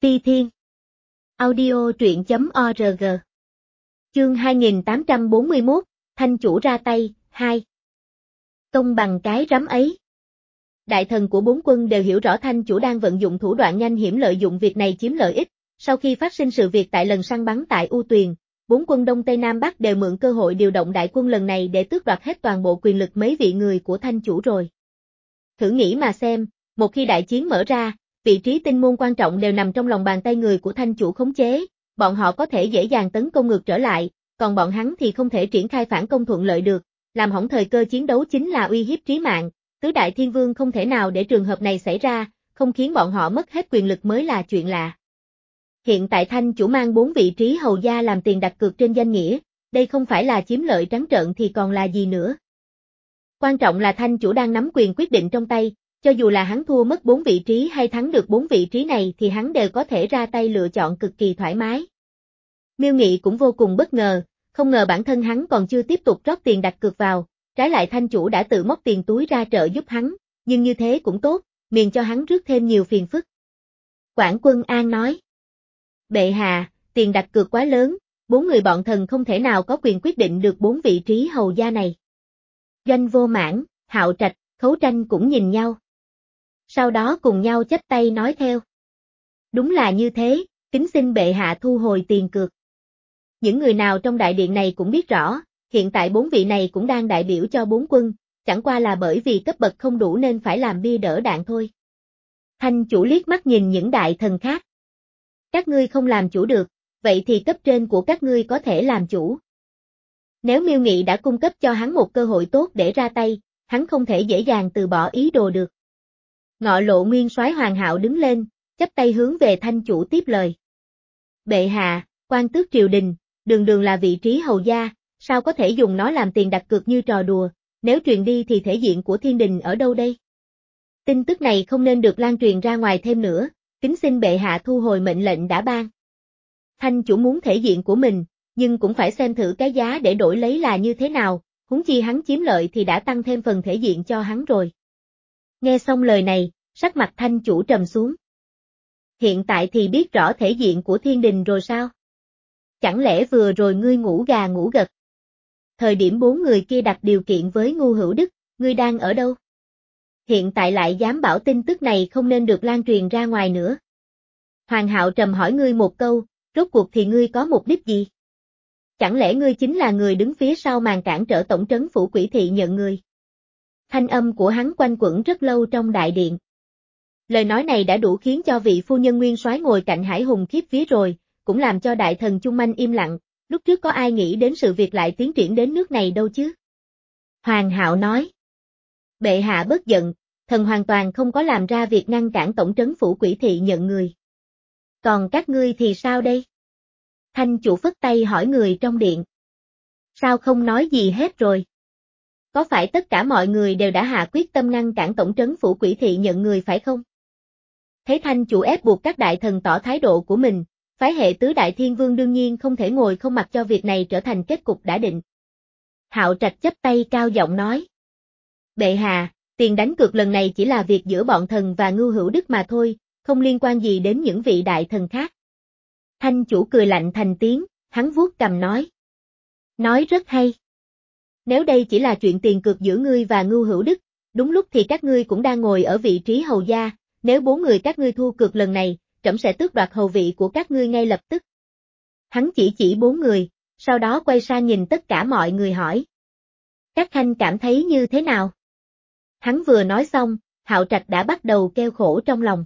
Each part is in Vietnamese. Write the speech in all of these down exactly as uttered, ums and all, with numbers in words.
Ti Thiên Audio truyện chấm org. Chương hai nghìn tám trăm bốn mươi mốt, Thanh chủ ra tay, hai. Công bằng cái rắm ấy. Đại thần của bốn quân đều hiểu rõ Thanh chủ đang vận dụng thủ đoạn nhanh hiểm lợi dụng việc này chiếm lợi ích. Sau khi phát sinh sự việc tại lần săn bắn tại U Tuyền, bốn quân Đông Tây Nam Bắc đều mượn cơ hội điều động đại quân lần này để tước đoạt hết toàn bộ quyền lực mấy vị người của Thanh chủ rồi. Thử nghĩ mà xem, một khi đại chiến mở ra, vị trí tinh môn quan trọng đều nằm trong lòng bàn tay người của Thanh chủ khống chế, bọn họ có thể dễ dàng tấn công ngược trở lại, còn bọn hắn thì không thể triển khai phản công thuận lợi được, làm hỏng thời cơ chiến đấu chính là uy hiếp trí mạng, tứ đại thiên vương không thể nào để trường hợp này xảy ra, không khiến bọn họ mất hết quyền lực mới là chuyện lạ. Hiện tại Thanh chủ mang bốn vị trí hầu gia làm tiền đặt cược trên danh nghĩa, đây không phải là chiếm lợi trắng trợn thì còn là gì nữa. Quan trọng là Thanh chủ đang nắm quyền quyết định trong tay. Cho dù là hắn thua mất bốn vị trí hay thắng được bốn vị trí này thì hắn đều có thể ra tay lựa chọn cực kỳ thoải mái. Miêu Nghị cũng vô cùng bất ngờ, không ngờ bản thân hắn còn chưa tiếp tục rót tiền đặt cược vào, trái lại Thanh chủ đã tự móc tiền túi ra trợ giúp hắn, nhưng như thế cũng tốt, miễn cho hắn rước thêm nhiều phiền phức. Quản Quân An nói: Bệ hạ, tiền đặt cược quá lớn, bốn người bọn thần không thể nào có quyền quyết định được bốn vị trí hầu gia này. Doanh Vô Mãn, Hạo Trạch, Khấu Tranh cũng nhìn nhau. Sau đó cùng nhau chắp tay nói theo. Đúng là như thế, kính xin bệ hạ thu hồi tiền cược. Những người nào trong đại điện này cũng biết rõ, hiện tại bốn vị này cũng đang đại biểu cho bốn quân, chẳng qua là bởi vì cấp bậc không đủ nên phải làm bia đỡ đạn thôi. Thanh chủ liếc mắt nhìn những đại thần khác. Các ngươi không làm chủ được, vậy thì cấp trên của các ngươi có thể làm chủ. Nếu Miêu Nghị đã cung cấp cho hắn một cơ hội tốt để ra tay, hắn không thể dễ dàng từ bỏ ý đồ được. Ngọ Lộ Nguyên Soái Hoàng Hạo đứng lên, chắp tay hướng về Thanh chủ tiếp lời. Bệ hạ, quan tước triều đình, đường đường là vị trí hầu gia, sao có thể dùng nó làm tiền đặt cược như trò đùa, nếu truyền đi thì thể diện của thiên đình ở đâu đây? Tin tức này không nên được lan truyền ra ngoài thêm nữa, kính xin bệ hạ thu hồi mệnh lệnh đã ban. Thanh chủ muốn thể diện của mình, nhưng cũng phải xem thử cái giá để đổi lấy là như thế nào, huống chi hắn chiếm lợi thì đã tăng thêm phần thể diện cho hắn rồi. Nghe xong lời này, sắc mặt Thanh chủ trầm xuống. Hiện tại thì biết rõ thể diện của thiên đình rồi sao? Chẳng lẽ vừa rồi ngươi ngủ gà ngủ gật? Thời điểm bốn người kia đặt điều kiện với Ngưu Hữu Đức, ngươi đang ở đâu? Hiện tại lại dám bảo tin tức này không nên được lan truyền ra ngoài nữa. Hoàng Hạo trầm hỏi ngươi một câu, rốt cuộc thì ngươi có mục đích gì? Chẳng lẽ ngươi chính là người đứng phía sau màn cản trở tổng trấn phủ Quỷ Thị nhận người? Thanh âm của hắn quanh quẩn rất lâu trong đại điện. Lời nói này đã đủ khiến cho vị phu nhân nguyên soái ngồi cạnh Hải Hùng khiếp vía rồi, cũng làm cho đại thần chung quanh im lặng, lúc trước có ai nghĩ đến sự việc lại tiến triển đến nước này đâu chứ? Hoàng Hạo nói. Bệ hạ bất giận, thần hoàn toàn không có làm ra việc ngăn cản tổng trấn phủ Quỷ Thị nhận người. Còn các ngươi thì sao đây? Thanh chủ phất tay hỏi người trong điện. Sao không nói gì hết rồi? Có phải tất cả mọi người đều đã hạ quyết tâm ngăn cản tổng trấn phủ Quỷ Thị nhận người phải không? Thấy Thanh chủ ép buộc các đại thần tỏ thái độ của mình, phái hệ tứ đại thiên vương đương nhiên không thể ngồi không mặc cho việc này trở thành kết cục đã định. Hạo Trạch chắp tay cao giọng nói. Bệ hạ, tiền đánh cược lần này chỉ là việc giữa bọn thần và Ngưu Hữu Đức mà thôi, không liên quan gì đến những vị đại thần khác. Thanh chủ cười lạnh thành tiếng, hắn vuốt cằm nói. Nói rất hay. Nếu đây chỉ là chuyện tiền cược giữa ngươi và Ngưu Hữu Đức, đúng lúc thì các ngươi cũng đang ngồi ở vị trí hầu gia, nếu bốn người các ngươi thua cược lần này, trẫm sẽ tước đoạt hầu vị của các ngươi ngay lập tức. Hắn chỉ chỉ bốn người, sau đó quay sang nhìn tất cả mọi người hỏi. Các khanh cảm thấy như thế nào? Hắn vừa nói xong, Hạo Trạch đã bắt đầu kêu khổ trong lòng.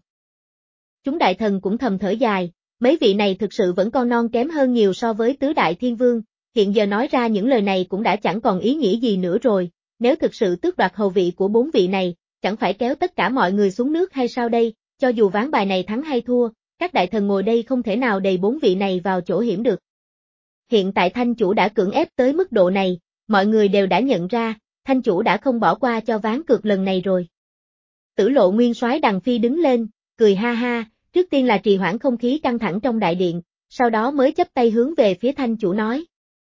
Chúng đại thần cũng thầm thở dài, mấy vị này thực sự vẫn còn non kém hơn nhiều so với tứ đại thiên vương, hiện giờ nói ra những lời này cũng đã chẳng còn ý nghĩa gì nữa rồi, nếu thực sự tước đoạt hầu vị của bốn vị này, chẳng phải kéo tất cả mọi người xuống nước hay sao đây, cho dù ván bài này thắng hay thua, các đại thần ngồi đây không thể nào đầy bốn vị này vào chỗ hiểm được. Hiện tại Thanh chủ đã cưỡng ép tới mức độ này, mọi người đều đã nhận ra, Thanh chủ đã không bỏ qua cho ván cược lần này rồi. Tử Lộ Nguyên Soái Đằng Phi đứng lên, cười ha ha, trước tiên là trì hoãn không khí căng thẳng trong đại điện, sau đó mới chắp tay hướng về phía Thanh chủ nói.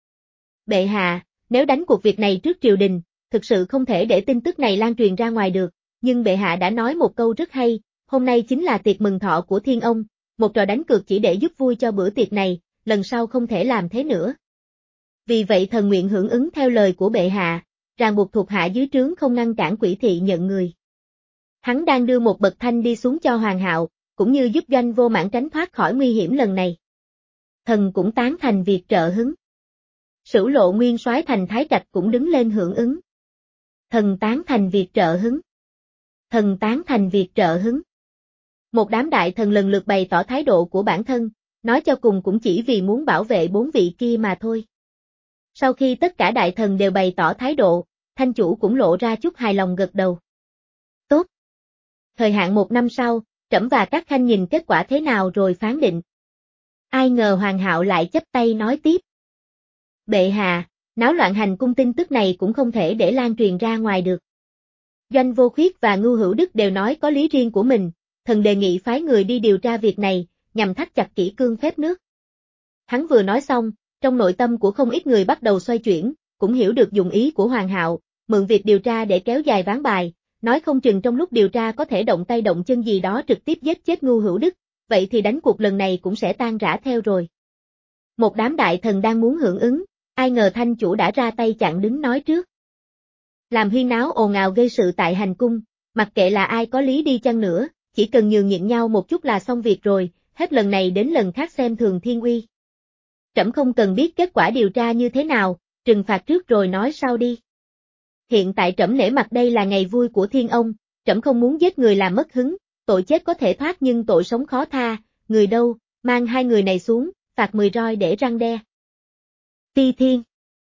Bệ hạ, nếu đánh cuộc việc này trước triều đình, thực sự không thể để tin tức này lan truyền ra ngoài được, nhưng bệ hạ đã nói một câu rất hay, hôm nay chính là tiệc mừng thọ của thiên ông, một trò đánh cược chỉ để giúp vui cho bữa tiệc này, lần sau không thể làm thế nữa. Vì vậy thần nguyện hưởng ứng theo lời của bệ hạ, ràng buộc thuộc hạ dưới trướng không ngăn cản Quỷ thị nhận người. Hắn đang đưa một bậc thanh đi xuống cho Hoàng Hạo, cũng như giúp Doanh Vô Mãn tránh thoát khỏi nguy hiểm lần này. Thần cũng tán thành việc trợ hứng. Sửu Lộ Nguyên Soái thành Thái Trạch cũng đứng lên hưởng ứng. Thần tán thành việc trợ hứng. Thần tán thành việc trợ hứng. Một đám đại thần lần lượt bày tỏ thái độ của bản thân, nói cho cùng cũng chỉ vì muốn bảo vệ bốn vị kia mà thôi. Sau khi tất cả đại thần đều bày tỏ thái độ, Thanh chủ cũng lộ ra chút hài lòng gật đầu. Tốt. Thời hạn một năm sau, trẫm và các khanh nhìn kết quả thế nào rồi phán định. Ai ngờ Hoàng Hạo lại chắp tay nói tiếp. Bệ hạ, náo loạn hành cung tin tức này cũng không thể để lan truyền ra ngoài được. Doanh Vô Khuyết và Ngưu Hữu Đức đều nói có lý riêng của mình, thần đề nghị phái người đi điều tra việc này, nhằm thắt chặt kỷ cương phép nước. Hắn vừa nói xong, trong nội tâm của không ít người bắt đầu xoay chuyển, cũng hiểu được dụng ý của Hoàng Hạo, mượn việc điều tra để kéo dài ván bài, nói không chừng trong lúc điều tra có thể động tay động chân gì đó trực tiếp giết chết Ngưu Hữu Đức, vậy thì đánh cuộc lần này cũng sẽ tan rã theo rồi. Một đám đại thần đang muốn hưởng ứng, ai ngờ Thanh chủ đã ra tay chặn đứng nói trước. Làm huyên náo ồn ào gây sự tại hành cung, mặc kệ là ai có lý đi chăng nữa, chỉ cần nhường nhịn nhau một chút là xong việc rồi, hết lần này đến lần khác xem thường thiên uy. Trẫm không cần biết kết quả điều tra như thế nào, trừng phạt trước rồi nói sau đi. Hiện tại trẫm nể mặt đây là ngày vui của thiên ông, trẫm không muốn giết người làm mất hứng, tội chết có thể thoát nhưng tội sống khó tha, người đâu, mang hai người này xuống, phạt mười roi để răn đe. Ti Thiên.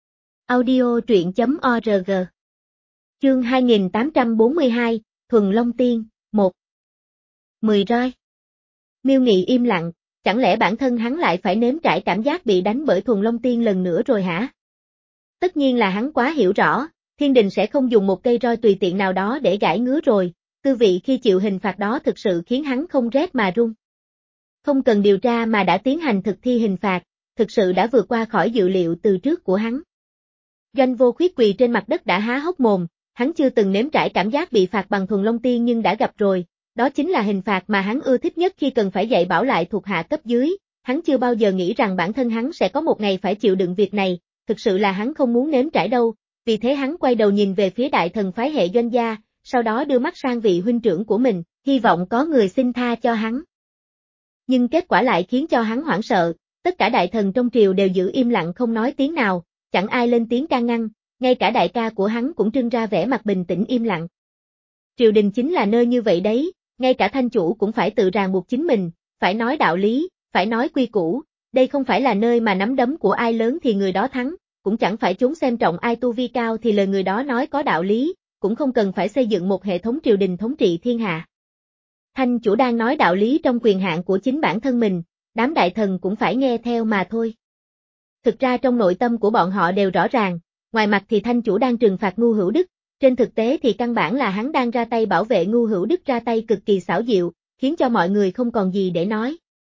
Audio truyện chấm org. Chương hai nghìn tám trăm bốn mươi hai, Thuần Long Tiên, một. mười roi. Miêu Nghị im lặng, chẳng lẽ bản thân hắn lại phải nếm trải cảm giác bị đánh bởi Thuần Long Tiên lần nữa rồi hả? Tất nhiên là hắn quá hiểu rõ, thiên đình sẽ không dùng một cây roi tùy tiện nào đó để gãi ngứa rồi, tư vị khi chịu hình phạt đó thực sự khiến hắn không rét mà run. Không cần điều tra mà đã tiến hành thực thi hình phạt, thực sự đã vượt qua khỏi dự liệu từ trước của hắn. Doanh Vô Khuyết quỳ trên mặt đất đã há hốc mồm, hắn chưa từng nếm trải cảm giác bị phạt bằng Thuần Long Tiên nhưng đã gặp rồi, đó chính là hình phạt mà hắn ưa thích nhất khi cần phải dạy bảo lại thuộc hạ cấp dưới, hắn chưa bao giờ nghĩ rằng bản thân hắn sẽ có một ngày phải chịu đựng việc này, thực sự là hắn không muốn nếm trải đâu, vì thế hắn quay đầu nhìn về phía đại thần phái hệ Doanh gia, sau đó đưa mắt sang vị huynh trưởng của mình, hy vọng có người xin tha cho hắn. Nhưng kết quả lại khiến cho hắn hoảng sợ, tất cả đại thần trong triều đều giữ im lặng không nói tiếng nào, chẳng ai lên tiếng can ngăn, ngay cả đại ca của hắn cũng trưng ra vẻ mặt bình tĩnh im lặng. Triều đình chính là nơi như vậy đấy, ngay cả Thanh chủ cũng phải tự ràng buộc chính mình, phải nói đạo lý, phải nói quy củ, đây không phải là nơi mà nắm đấm của ai lớn thì người đó thắng, cũng chẳng phải chúng xem trọng ai tu vi cao thì lời người đó nói có đạo lý, cũng không cần phải xây dựng một hệ thống triều đình thống trị thiên hạ. Thanh chủ đang nói đạo lý trong quyền hạn của chính bản thân mình, đám đại thần cũng phải nghe theo mà thôi. Thực ra trong nội tâm của bọn họ đều rõ ràng, ngoài mặt thì Thanh chủ đang trừng phạt Ngưu Hữu Đức, trên thực tế thì căn bản là hắn đang ra tay bảo vệ Ngưu Hữu Đức ra tay cực kỳ xảo diệu, khiến cho mọi người không còn gì để nói.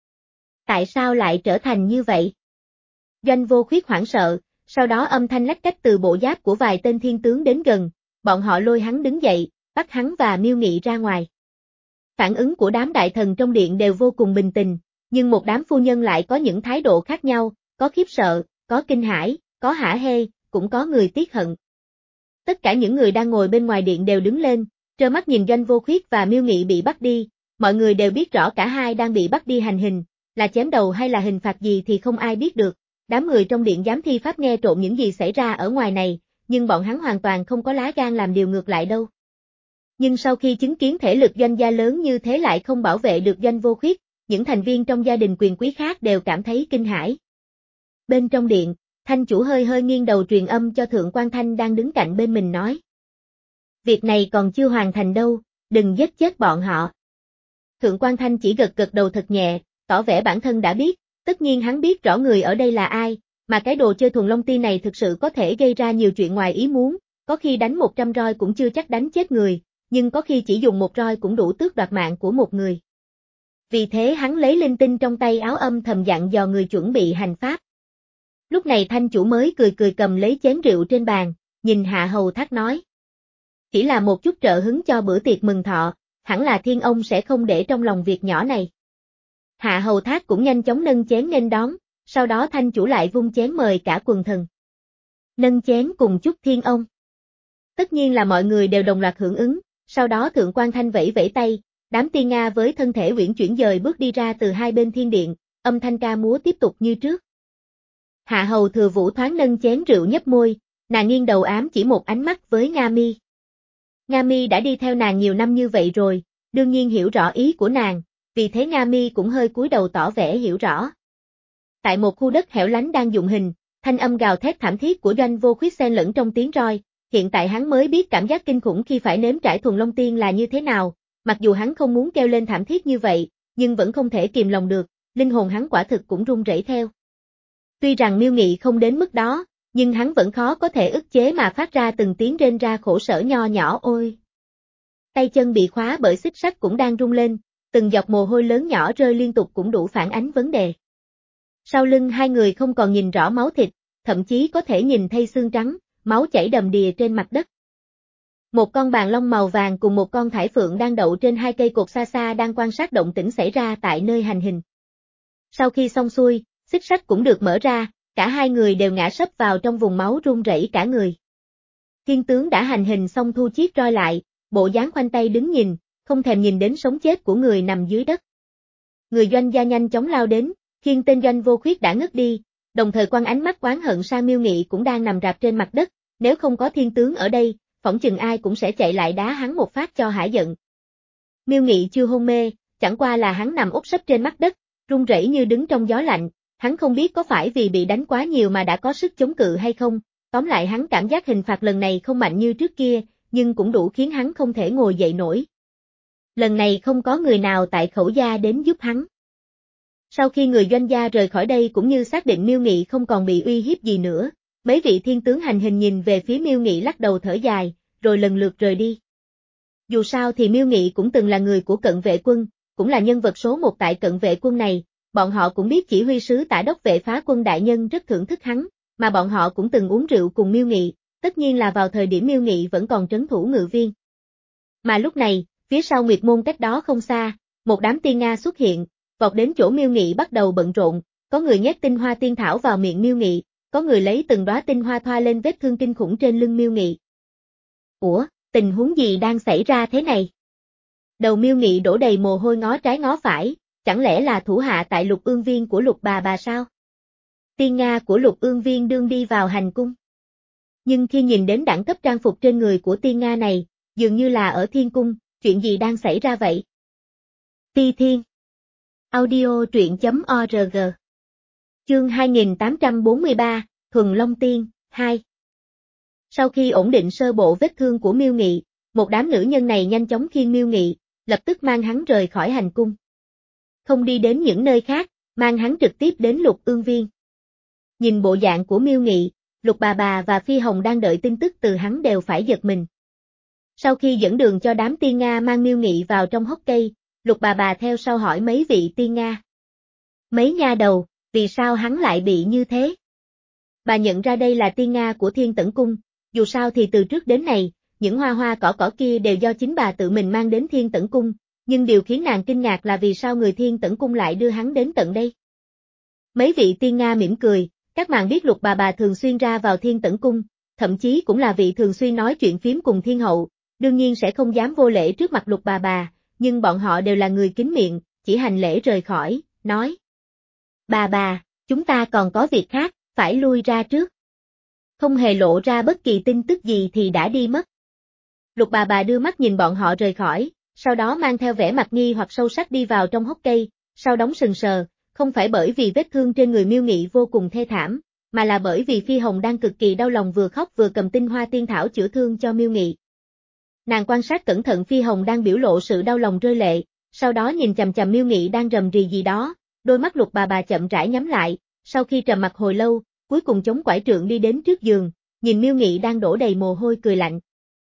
Tại sao lại trở thành như vậy? Doanh Vô Khuyết hoảng sợ, sau đó âm thanh lách cách từ bộ giáp của vài tên thiên tướng đến gần, bọn họ lôi hắn đứng dậy, bắt hắn và Miêu Nghị ra ngoài. Phản ứng của đám đại thần trong điện đều vô cùng bình tĩnh, nhưng một đám phu nhân lại có những thái độ khác nhau, có khiếp sợ, có kinh hãi, có hả hê, cũng có người tiếc hận. Tất cả những người đang ngồi bên ngoài điện đều đứng lên, trơ mắt nhìn Doanh Vô Khuyết và Miêu Nghị bị bắt đi, mọi người đều biết rõ cả hai đang bị bắt đi hành hình, là chém đầu hay là hình phạt gì thì không ai biết được, đám người trong điện giám thi pháp nghe trộm những gì xảy ra ở ngoài này, nhưng bọn hắn hoàn toàn không có lá gan làm điều ngược lại đâu. Nhưng sau khi chứng kiến thể lực Doanh gia lớn như thế lại không bảo vệ được Doanh Vô Khuyết, những thành viên trong gia đình quyền quý khác đều cảm thấy kinh hãi. Bên trong điện, Thanh chủ hơi hơi nghiêng đầu truyền âm cho Thượng Quan Thanh đang đứng cạnh bên mình nói. Việc này còn chưa hoàn thành đâu, đừng giết chết bọn họ. Thượng Quan Thanh chỉ gật gật đầu thật nhẹ, tỏ vẻ bản thân đã biết, tất nhiên hắn biết rõ người ở đây là ai, mà cái đồ chơi Thuần Long Tiên này thực sự có thể gây ra nhiều chuyện ngoài ý muốn, có khi đánh một trăm roi cũng chưa chắc đánh chết người, nhưng có khi chỉ dùng một roi cũng đủ tước đoạt mạng của một người. Vì thế hắn lấy linh tinh trong tay áo âm thầm dặn dò người chuẩn bị hành pháp. Lúc này Thanh chủ mới cười cười cầm lấy chén rượu trên bàn, nhìn Hạ Hầu Thác nói. Chỉ là một chút trợ hứng cho bữa tiệc mừng thọ, hẳn là thiên ông sẽ không để trong lòng việc nhỏ này. Hạ Hầu Thác cũng nhanh chóng nâng chén nghênh đón, sau đó Thanh chủ lại vung chén mời cả quần thần. Nâng chén cùng chúc thiên ông. Tất nhiên là mọi người đều đồng loạt hưởng ứng, sau đó Thượng quan Thanh vẫy vẫy tay, đám tiên Nga với thân thể uyển chuyển dời bước đi ra từ hai bên thiên điện, âm thanh ca múa tiếp tục như trước. Hạ Hầu Thừa Vũ thoáng nâng chén rượu nhấp môi, nàng nghiêng đầu ám chỉ một ánh mắt với Nga Mi. Nga Mi đã đi theo nàng nhiều năm như vậy rồi, đương nhiên hiểu rõ ý của nàng, vì thế Nga Mi cũng hơi cúi đầu tỏ vẻ hiểu rõ. Tại một khu đất hẻo lánh đang dụng hình, thanh âm gào thét thảm thiết của Doanh Vô Khuyết xen lẫn trong tiếng roi, hiện tại hắn mới biết cảm giác kinh khủng khi phải nếm trải thuần long tiên là như thế nào, mặc dù hắn không muốn kêu lên thảm thiết như vậy, nhưng vẫn không thể kìm lòng được, linh hồn hắn quả thực cũng run rẩy theo. Tuy rằng Miêu Nghị không đến mức đó, nhưng hắn vẫn khó có thể ức chế mà phát ra từng tiếng rên ra khổ sở nho nhỏ ôi. Tay chân bị khóa bởi xích sắt cũng đang rung lên, từng giọt mồ hôi lớn nhỏ rơi liên tục cũng đủ phản ánh vấn đề. Sau lưng hai người không còn nhìn rõ máu thịt, thậm chí có thể nhìn thấy xương trắng, máu chảy đầm đìa trên mặt đất. Một con bàn long màu vàng cùng một con thải phượng đang đậu trên hai cây cột xa xa đang quan sát động tĩnh xảy ra tại nơi hành hình. Sau khi xong xuôi, xích sắt cũng được mở ra, cả hai người đều ngã sấp vào trong vùng máu run rẩy cả người. Thiên tướng đã hành hình xong thu chiếc roi lại, bộ dáng khoanh tay đứng nhìn, không thèm nhìn đến sống chết của người nằm dưới đất. Người Doanh gia nhanh chóng lao đến, khiêng tên Doanh Vô Khuyết đã ngất đi, đồng thời quăng ánh mắt oán hận sang Miêu Nghị cũng đang nằm rạp trên mặt đất, nếu không có thiên tướng ở đây, phỏng chừng ai cũng sẽ chạy lại đá hắn một phát cho hả giận. Miêu Nghị chưa hôn mê, chẳng qua là hắn nằm úp sấp trên mặt đất, run rẩy như đứng trong gió lạnh, hắn không biết có phải vì bị đánh quá nhiều mà đã có sức chống cự hay không, tóm lại hắn cảm giác hình phạt lần này không mạnh như trước kia, nhưng cũng đủ khiến hắn không thể ngồi dậy nổi. Lần này không có người nào tại Khẩu gia đến giúp hắn. Sau khi người Doanh gia rời khỏi đây cũng như xác định Miêu Nghị không còn bị uy hiếp gì nữa, mấy vị thiên tướng hành hình nhìn về phía Miêu Nghị lắc đầu thở dài, rồi lần lượt rời đi. Dù sao thì Miêu Nghị cũng từng là người của cận vệ quân, cũng là nhân vật số một tại cận vệ quân này, bọn họ cũng biết chỉ huy sứ tả đốc vệ phá quân đại nhân rất thưởng thức hắn, mà bọn họ cũng từng uống rượu cùng Miêu Nghị, tất nhiên là vào thời điểm Miêu Nghị vẫn còn trấn thủ Ngự Viên. Mà lúc này, phía sau Nguyệt Môn cách đó không xa, một đám tiên Nga xuất hiện, vọt đến chỗ Miêu Nghị bắt đầu bận rộn, có người nhét tinh hoa tiên thảo vào miệng Miêu Nghị, có người lấy từng đóa tinh hoa thoa lên vết thương kinh khủng trên lưng Miêu Nghị. Ủa, tình huống gì đang xảy ra thế này? Đầu Miêu Nghị đổ đầy mồ hôi ngó trái ngó phải, chẳng lẽ là thủ hạ tại Lục Ương Viên của Lục bà bà sao? Tiên Nga của Lục Ương Viên đương đi vào hành cung. Nhưng khi nhìn đến đẳng cấp trang phục trên người của tiên Nga này, dường như là ở thiên cung, chuyện gì đang xảy ra vậy? Ti Thiên Audio truyện.org Chương hai nghìn tám trăm bốn mươi ba, Thuần Long Tiên, hai. Sau khi ổn định sơ bộ vết thương của Miêu Nghị, một đám nữ nhân này nhanh chóng khiêng Miêu Nghị, lập tức mang hắn rời khỏi hành cung. Không đi đến những nơi khác, mang hắn trực tiếp đến Lục Ương Viên. Nhìn bộ dạng của Miêu Nghị, Lục bà bà và Phi Hồng đang đợi tin tức từ hắn đều phải giật mình. Sau khi dẫn đường cho đám tiên Nga mang Miêu Nghị vào trong hốc cây, Lục bà bà theo sau hỏi mấy vị tiên Nga. Mấy nha đầu, vì sao hắn lại bị như thế? Bà nhận ra đây là tiên Nga của Thiên Tẩn Cung, dù sao thì từ trước đến nay, những hoa hoa cỏ cỏ kia đều do chính bà tự mình mang đến Thiên Tẩn Cung, nhưng điều khiến nàng kinh ngạc là vì sao người Thiên Tẩn Cung lại đưa hắn đến tận đây. Mấy vị tiên Nga mỉm cười, các nàng biết Lục bà bà thường xuyên ra vào Thiên Tẩn Cung, thậm chí cũng là vị thường xuyên nói chuyện phím cùng Thiên Hậu, đương nhiên sẽ không dám vô lễ trước mặt Lục bà bà, nhưng bọn họ đều là người kính miệng, chỉ hành lễ rời khỏi, nói. Bà bà, chúng ta còn có việc khác, phải lui ra trước. Không hề lộ ra bất kỳ tin tức gì thì đã đi mất. Lục bà bà đưa mắt nhìn bọn họ rời khỏi, sau đó mang theo vẻ mặt nghi hoặc sâu sắc đi vào trong hốc cây, sau đóng sừng sờ, không phải bởi vì vết thương trên người Miêu Nghị vô cùng thê thảm, mà là bởi vì Phi Hồng đang cực kỳ đau lòng vừa khóc vừa cầm tinh hoa tiên thảo chữa thương cho Miêu Nghị. Nàng quan sát cẩn thận Phi Hồng đang biểu lộ sự đau lòng rơi lệ, sau đó nhìn chằm chằm Miêu Nghị đang rầm rì gì đó, đôi mắt Lục bà bà chậm rãi nhắm lại, sau khi trầm mặc hồi lâu, cuối cùng chống quải trượng đi đến trước giường, nhìn Miêu Nghị đang đổ đầy mồ hôi cười lạnh.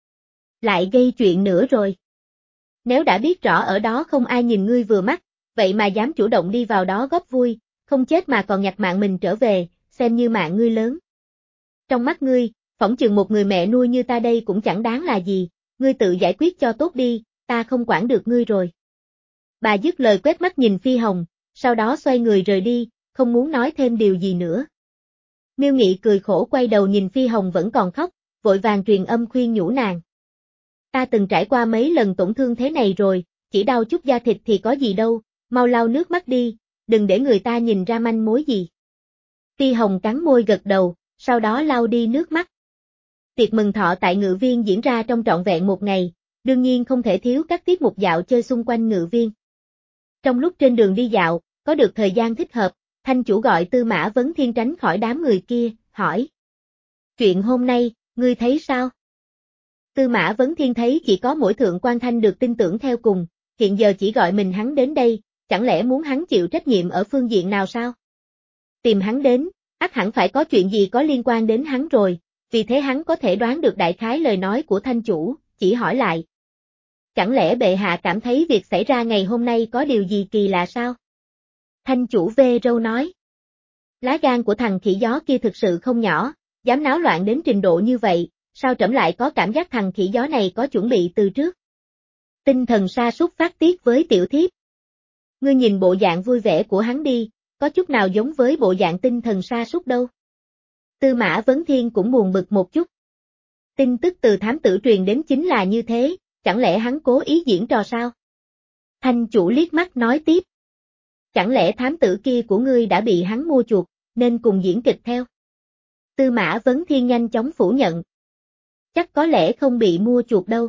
Lại gây chuyện nữa rồi. Nếu đã biết rõ ở đó không ai nhìn ngươi vừa mắt, vậy mà dám chủ động đi vào đó góp vui, không chết mà còn nhặt mạng mình trở về, xem như mạng ngươi lớn. Trong mắt ngươi, phỏng chừng một người mẹ nuôi như ta đây cũng chẳng đáng là gì, ngươi tự giải quyết cho tốt đi, ta không quản được ngươi rồi. Bà dứt lời quét mắt nhìn Phi Hồng, sau đó xoay người rời đi, không muốn nói thêm điều gì nữa. Miêu Nghị cười khổ quay đầu nhìn Phi Hồng vẫn còn khóc, vội vàng truyền âm khuyên nhủ nàng. Ta từng trải qua mấy lần tổn thương thế này rồi, chỉ đau chút da thịt thì có gì đâu, mau lau nước mắt đi, đừng để người ta nhìn ra manh mối gì. Phi Hồng cắn môi gật đầu, sau đó lau đi nước mắt. Tiệc mừng thọ tại Ngự Viên diễn ra trong trọn vẹn một ngày, đương nhiên không thể thiếu các tiết mục dạo chơi xung quanh Ngự Viên. Trong lúc trên đường đi dạo, có được thời gian thích hợp, Thanh chủ gọi Tư Mã Vấn Thiên tránh khỏi đám người kia, hỏi. Chuyện hôm nay, ngươi thấy sao? Tư Mã Vấn Thiên thấy chỉ có mỗi Thượng Quan Thanh được tin tưởng theo cùng, hiện giờ chỉ gọi mình hắn đến đây, chẳng lẽ muốn hắn chịu trách nhiệm ở phương diện nào sao? Tìm hắn đến, ắt hẳn phải có chuyện gì có liên quan đến hắn rồi, vì thế hắn có thể đoán được đại khái lời nói của Thanh chủ, chỉ hỏi lại. Chẳng lẽ bệ hạ cảm thấy việc xảy ra ngày hôm nay có điều gì kỳ lạ sao? Thanh chủ vê râu nói. Lá gan của thằng khỉ gió kia thực sự không nhỏ, dám náo loạn đến trình độ như vậy, sao trẫm lại có cảm giác thằng khỉ gió này có chuẩn bị từ trước? Tinh thần sa sút phát tiết với tiểu thiếp. Ngươi nhìn bộ dạng vui vẻ của hắn đi, có chút nào giống với bộ dạng tinh thần sa sút đâu. Tư Mã Vấn Thiên cũng buồn bực một chút. Tin tức từ thám tử truyền đến chính là như thế, chẳng lẽ hắn cố ý diễn trò sao? Thanh chủ liếc mắt nói tiếp. Chẳng lẽ thám tử kia của ngươi đã bị hắn mua chuộc, nên cùng diễn kịch theo? Tư Mã Vấn Thiên nhanh chóng phủ nhận. Chắc có lẽ không bị mua chuộc đâu.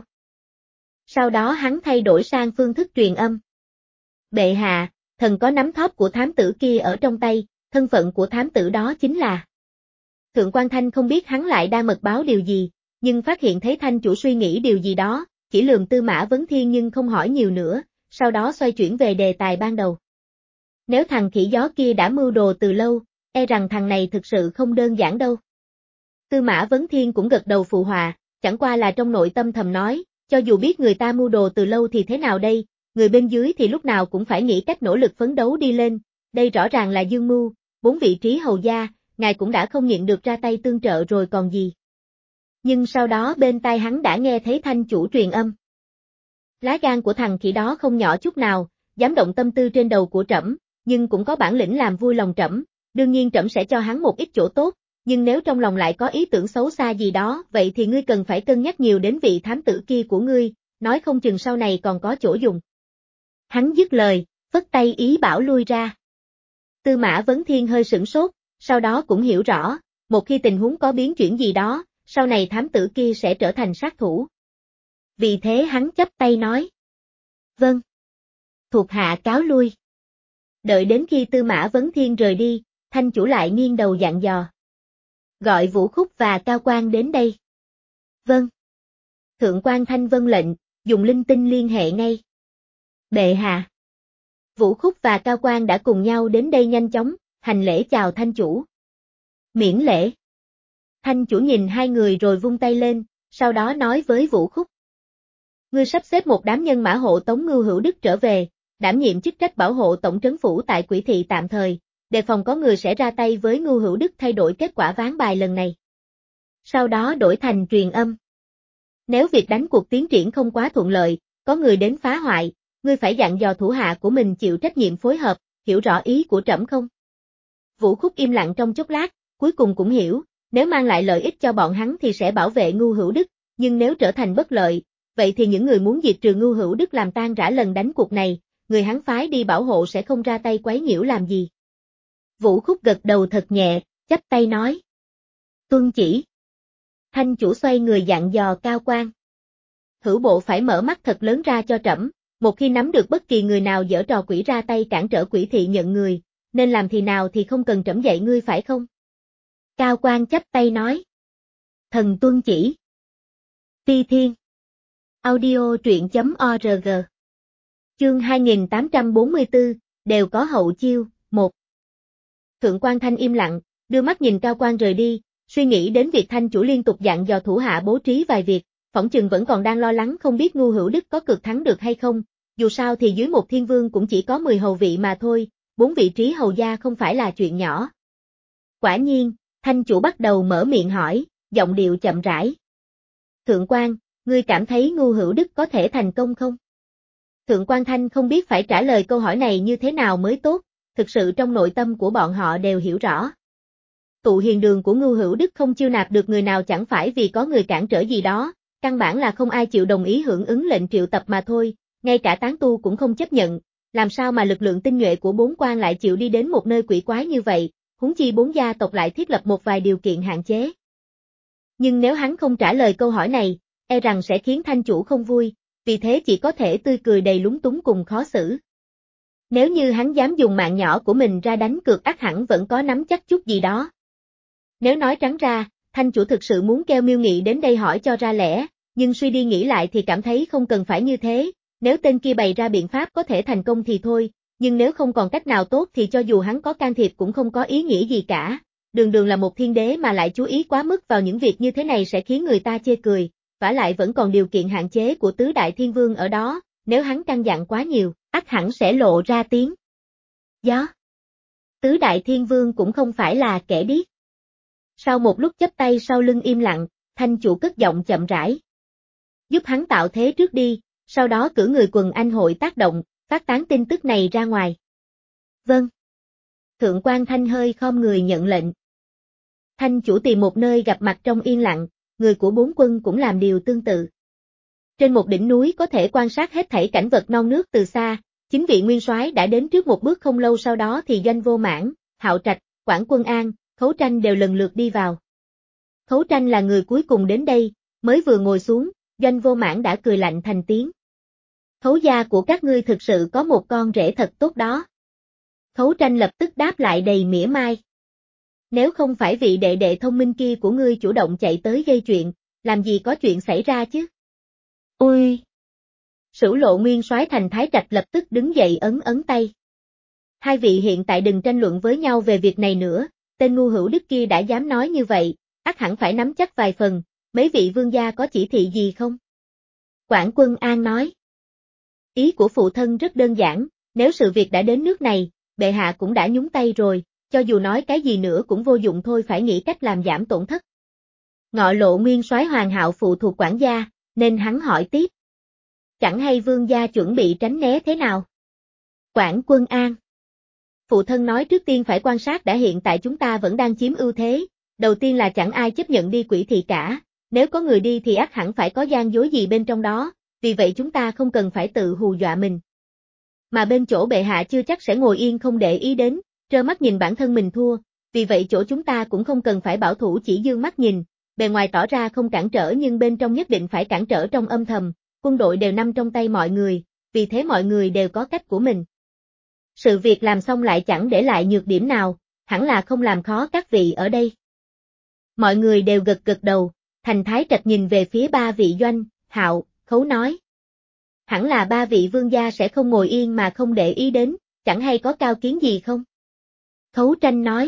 Sau đó hắn thay đổi sang phương thức truyền âm. Bệ hạ, thần có nắm thóp của thám tử kia ở trong tay, thân phận của thám tử đó chính là. Thượng quan Thanh không biết hắn lại đang mật báo điều gì, nhưng phát hiện thấy Thanh chủ suy nghĩ điều gì đó, chỉ lườm Tư Mã Vấn Thiên nhưng không hỏi nhiều nữa, sau đó xoay chuyển về đề tài ban đầu. Nếu thằng khỉ gió kia đã mưu đồ từ lâu, e rằng thằng này thực sự không đơn giản đâu. Tư Mã Vấn Thiên cũng gật đầu phụ họa, chẳng qua là trong nội tâm thầm nói, cho dù biết người ta mưu đồ từ lâu thì thế nào đây, người bên dưới thì lúc nào cũng phải nghĩ cách nỗ lực phấn đấu đi lên, đây rõ ràng là dương mưu, bốn vị trí hầu gia, ngài cũng đã không nhịn được ra tay tương trợ rồi còn gì. Nhưng sau đó bên tai hắn đã nghe thấy Thanh chủ truyền âm. Lá gan của thằng khỉ đó không nhỏ chút nào, dám động tâm tư trên đầu của trẫm, nhưng cũng có bản lĩnh làm vui lòng trẫm, đương nhiên trẫm sẽ cho hắn một ít chỗ tốt, nhưng nếu trong lòng lại có ý tưởng xấu xa gì đó, vậy thì ngươi cần phải cân nhắc nhiều đến vị thám tử kia của ngươi, nói không chừng sau này còn có chỗ dùng. Hắn dứt lời, phất tay ý bảo lui ra. Tư Mã Vấn Thiên hơi sửng sốt, sau đó cũng hiểu rõ, một khi tình huống có biến chuyển gì đó, sau này thám tử kia sẽ trở thành sát thủ. Vì thế hắn chắp tay nói. Vâng. Thuộc hạ cáo lui. Đợi đến khi Tư Mã Vấn Thiên rời đi, Thanh chủ lại nghiêng đầu dặn dò. Gọi Vũ Khúc và Cao Quang đến đây. Vâng. Thượng quan Thanh vâng lệnh, dùng linh tinh liên hệ ngay. Bệ hạ. Vũ Khúc và Cao Quang đã cùng nhau đến đây nhanh chóng, hành lễ chào Thanh chủ. Miễn lễ. Thanh chủ nhìn hai người rồi vung tay lên, sau đó nói với Vũ Khúc. Ngươi sắp xếp một đám nhân mã hộ tống Ngưu Hữu Đức trở về, đảm nhiệm chức trách bảo hộ tổng trấn phủ tại Quỷ Thị tạm thời, đề phòng có người sẽ ra tay với Ngưu Hữu Đức thay đổi kết quả ván bài lần này. Sau đó đổi thành truyền âm. Nếu việc đánh cuộc tiến triển không quá thuận lợi, có người đến phá hoại, ngươi phải dặn dò thủ hạ của mình chịu trách nhiệm phối hợp, hiểu rõ ý của trẫm không? Vũ Khúc im lặng trong chốc lát, cuối cùng cũng hiểu, nếu mang lại lợi ích cho bọn hắn thì sẽ bảo vệ Ngưu Hữu Đức, nhưng nếu trở thành bất lợi, vậy thì những người muốn diệt trừ Ngưu Hữu Đức làm tan rã lần đánh cuộc này, người hắn phái đi bảo hộ sẽ không ra tay quấy nhiễu làm gì. Vũ Khúc gật đầu thật nhẹ, chắp tay nói. Tuân chỉ. Thanh chủ xoay người dặn dò Cao Quang. Hữu bộ phải mở mắt thật lớn ra cho trẫm, một khi nắm được bất kỳ người nào giở trò quỷ ra tay cản trở Quỷ Thị nhận người, nên làm thì nào thì không cần trẫm dạy ngươi phải không? Cao Quang chắp tay nói. Thần tuân chỉ. Ti Thiên. Audio truyện chấm org. Chương hai nghìn tám trăm bốn mươi tư, đều có hậu chiêu, một. Thượng quan Thanh im lặng, đưa mắt nhìn Cao Quang rời đi, suy nghĩ đến việc Thanh chủ liên tục dặn dò thủ hạ bố trí vài việc, phỏng chừng vẫn còn đang lo lắng không biết Ngưu Hữu Đức có cực thắng được hay không, dù sao thì dưới một thiên vương cũng chỉ có mười hầu vị mà thôi, bốn vị trí hầu gia không phải là chuyện nhỏ. Quả nhiên, Thanh chủ bắt đầu mở miệng hỏi, giọng điệu chậm rãi. Thượng quan, ngươi cảm thấy Ngưu Hữu Đức có thể thành công không? Thượng quan Thanh không biết phải trả lời câu hỏi này như thế nào mới tốt, thực sự trong nội tâm của bọn họ đều hiểu rõ. Tụ hiền đường của Ngưu Hữu Đức không chiêu nạp được người nào chẳng phải vì có người cản trở gì đó, căn bản là không ai chịu đồng ý hưởng ứng lệnh triệu tập mà thôi, ngay cả tán tu cũng không chấp nhận, làm sao mà lực lượng tinh nhuệ của bốn quan lại chịu đi đến một nơi quỷ quái như vậy, huống chi bốn gia tộc lại thiết lập một vài điều kiện hạn chế. Nhưng nếu hắn không trả lời câu hỏi này, e rằng sẽ khiến thanh chủ không vui, vì thế chỉ có thể tươi cười đầy lúng túng cùng khó xử. Nếu như hắn dám dùng mạng nhỏ của mình ra đánh cược ắt hẳn vẫn có nắm chắc chút gì đó. Nếu nói trắng ra, thanh chủ thực sự muốn kêu Miêu Nghị đến đây hỏi cho ra lẽ, nhưng suy đi nghĩ lại thì cảm thấy không cần phải như thế, nếu tên kia bày ra biện pháp có thể thành công thì thôi, nhưng nếu không còn cách nào tốt thì cho dù hắn có can thiệp cũng không có ý nghĩa gì cả. Đường Đường là một thiên đế mà lại chú ý quá mức vào những việc như thế này sẽ khiến người ta chê cười, vả lại vẫn còn điều kiện hạn chế của tứ đại thiên vương ở đó, nếu hắn căn dặn quá nhiều, ắt hẳn sẽ lộ ra tiếng gió. Tứ đại thiên vương cũng không phải là kẻ điếc. Sau một lúc chắp tay sau lưng im lặng, thanh chủ cất giọng chậm rãi. Giúp hắn tạo thế trước đi, sau đó cử người quần anh hội tác động, phát tán tin tức này ra ngoài. Vâng. Thượng quan Thanh hơi khom người nhận lệnh. Thanh chủ tìm một nơi gặp mặt trong yên lặng, người của bốn quân cũng làm điều tương tự. Trên một đỉnh núi có thể quan sát hết thảy cảnh vật non nước từ xa, chính vị nguyên soái đã đến trước một bước, không lâu sau đó thì Doanh Vô Mãn, Hạo Trạch, Quản Quân An, Khấu Tranh đều lần lượt đi vào. Khấu Tranh là người cuối cùng đến đây, mới vừa ngồi xuống, Doanh Vô Mãn đã cười lạnh thành tiếng. Khấu gia của các ngươi thực sự có một con rể thật tốt đó. Khấu Tranh lập tức đáp lại đầy mỉa mai. Nếu không phải vị đệ đệ thông minh kia của ngươi chủ động chạy tới gây chuyện, làm gì có chuyện xảy ra chứ? Ui! Sửu Lộ nguyên soái Thành Thái Trạch lập tức đứng dậy ấn ấn tay. Hai vị hiện tại đừng tranh luận với nhau về việc này nữa, tên ngu hữu đức kia đã dám nói như vậy, ắt hẳn phải nắm chắc vài phần, mấy vị vương gia có chỉ thị gì không? Quản Quân An nói. Ý của phụ thân rất đơn giản, nếu sự việc đã đến nước này, bệ hạ cũng đã nhúng tay rồi, cho dù nói cái gì nữa cũng vô dụng thôi, phải nghĩ cách làm giảm tổn thất. Ngọ Lộ nguyên soái Hoàng Hạo phụ thuộc quản gia, nên hắn hỏi tiếp. Chẳng hay vương gia chuẩn bị tránh né thế nào? Quản Quân An. Phụ thân nói trước tiên phải quan sát đã, hiện tại chúng ta vẫn đang chiếm ưu thế, đầu tiên là chẳng ai chấp nhận đi quỷ thị cả, nếu có người đi thì ắt hẳn phải có gian dối gì bên trong đó, vì vậy chúng ta không cần phải tự hù dọa mình. Mà bên chỗ bệ hạ chưa chắc sẽ ngồi yên không để ý đến, trơ mắt nhìn bản thân mình thua, vì vậy chỗ chúng ta cũng không cần phải bảo thủ chỉ dương mắt nhìn, bề ngoài tỏ ra không cản trở nhưng bên trong nhất định phải cản trở trong âm thầm, quân đội đều nằm trong tay mọi người, vì thế mọi người đều có cách của mình. Sự việc làm xong lại chẳng để lại nhược điểm nào, hẳn là không làm khó các vị ở đây. Mọi người đều gật gật đầu, Thành Thái Trạch nhìn về phía ba vị Doanh, Hạo, Khấu nói. Hẳn là ba vị vương gia sẽ không ngồi yên mà không để ý đến, chẳng hay có cao kiến gì không? Khấu Tranh nói.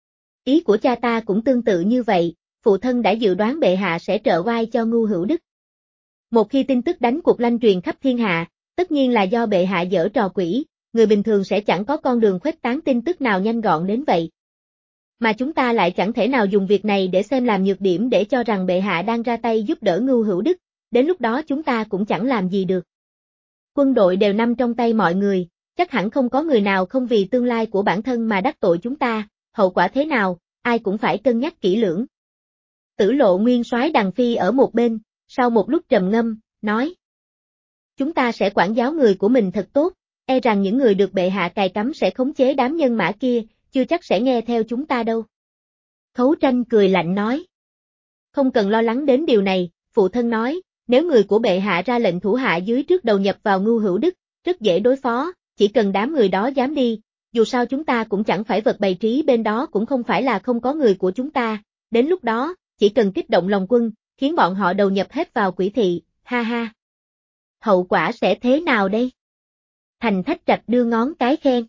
Ý của cha ta cũng tương tự như vậy, phụ thân đã dự đoán bệ hạ sẽ trợ vai cho Ngưu Hữu Đức. Một khi tin tức đánh cuộc lanh truyền khắp thiên hạ, tất nhiên là do bệ hạ giở trò quỷ, người bình thường sẽ chẳng có con đường khuếch tán tin tức nào nhanh gọn đến vậy. Mà chúng ta lại chẳng thể nào dùng việc này để xem làm nhược điểm để cho rằng bệ hạ đang ra tay giúp đỡ Ngưu Hữu Đức, đến lúc đó chúng ta cũng chẳng làm gì được. Quân đội đều nằm trong tay mọi người, chắc hẳn không có người nào không vì tương lai của bản thân mà đắc tội chúng ta, hậu quả thế nào, ai cũng phải cân nhắc kỹ lưỡng. Tử Lộ nguyên soái Đằng Phi ở một bên, sau một lúc trầm ngâm, nói. Chúng ta sẽ quản giáo người của mình thật tốt, e rằng những người được bệ hạ cài cắm sẽ khống chế đám nhân mã kia, chưa chắc sẽ nghe theo chúng ta đâu. Khấu Tranh cười lạnh nói. Không cần lo lắng đến điều này, phụ thân nói, nếu người của bệ hạ ra lệnh thủ hạ dưới trước đầu nhập vào Ngưu Hữu Đức, rất dễ đối phó, chỉ cần đám người đó dám đi, dù sao chúng ta cũng chẳng phải vật bày trí bên đó, cũng không phải là không có người của chúng ta, đến lúc đó, chỉ cần kích động lòng quân, khiến bọn họ đầu nhập hết vào quỷ thị, ha ha. Hậu quả sẽ thế nào đây? Thành Thách Trạch đưa ngón cái khen.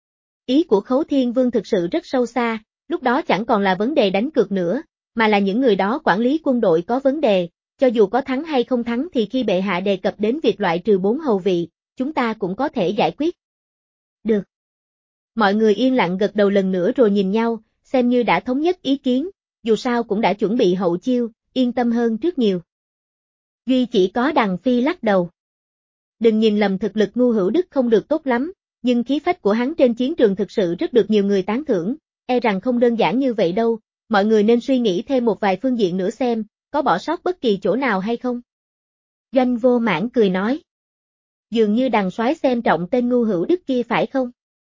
Ý của Khấu Thiên Vương thực sự rất sâu xa, lúc đó chẳng còn là vấn đề đánh cược nữa, mà là những người đó quản lý quân đội có vấn đề, cho dù có thắng hay không thắng thì khi bệ hạ đề cập đến việc loại trừ bốn hầu vị, chúng ta cũng có thể giải quyết. Được. Mọi người yên lặng gật đầu lần nữa rồi nhìn nhau, xem như đã thống nhất ý kiến, dù sao cũng đã chuẩn bị hậu chiêu, yên tâm hơn trước nhiều. Duy chỉ có Đằng Phi lắc đầu. Đừng nhìn lầm, thực lực Ngưu Hữu Đức không được tốt lắm, nhưng khí phách của hắn trên chiến trường thực sự rất được nhiều người tán thưởng, e rằng không đơn giản như vậy đâu, mọi người nên suy nghĩ thêm một vài phương diện nữa xem, có bỏ sót bất kỳ chỗ nào hay không. Doanh Vô Mãn cười nói. Dường như đằng soái xem trọng tên ngu hữu đức kia phải không?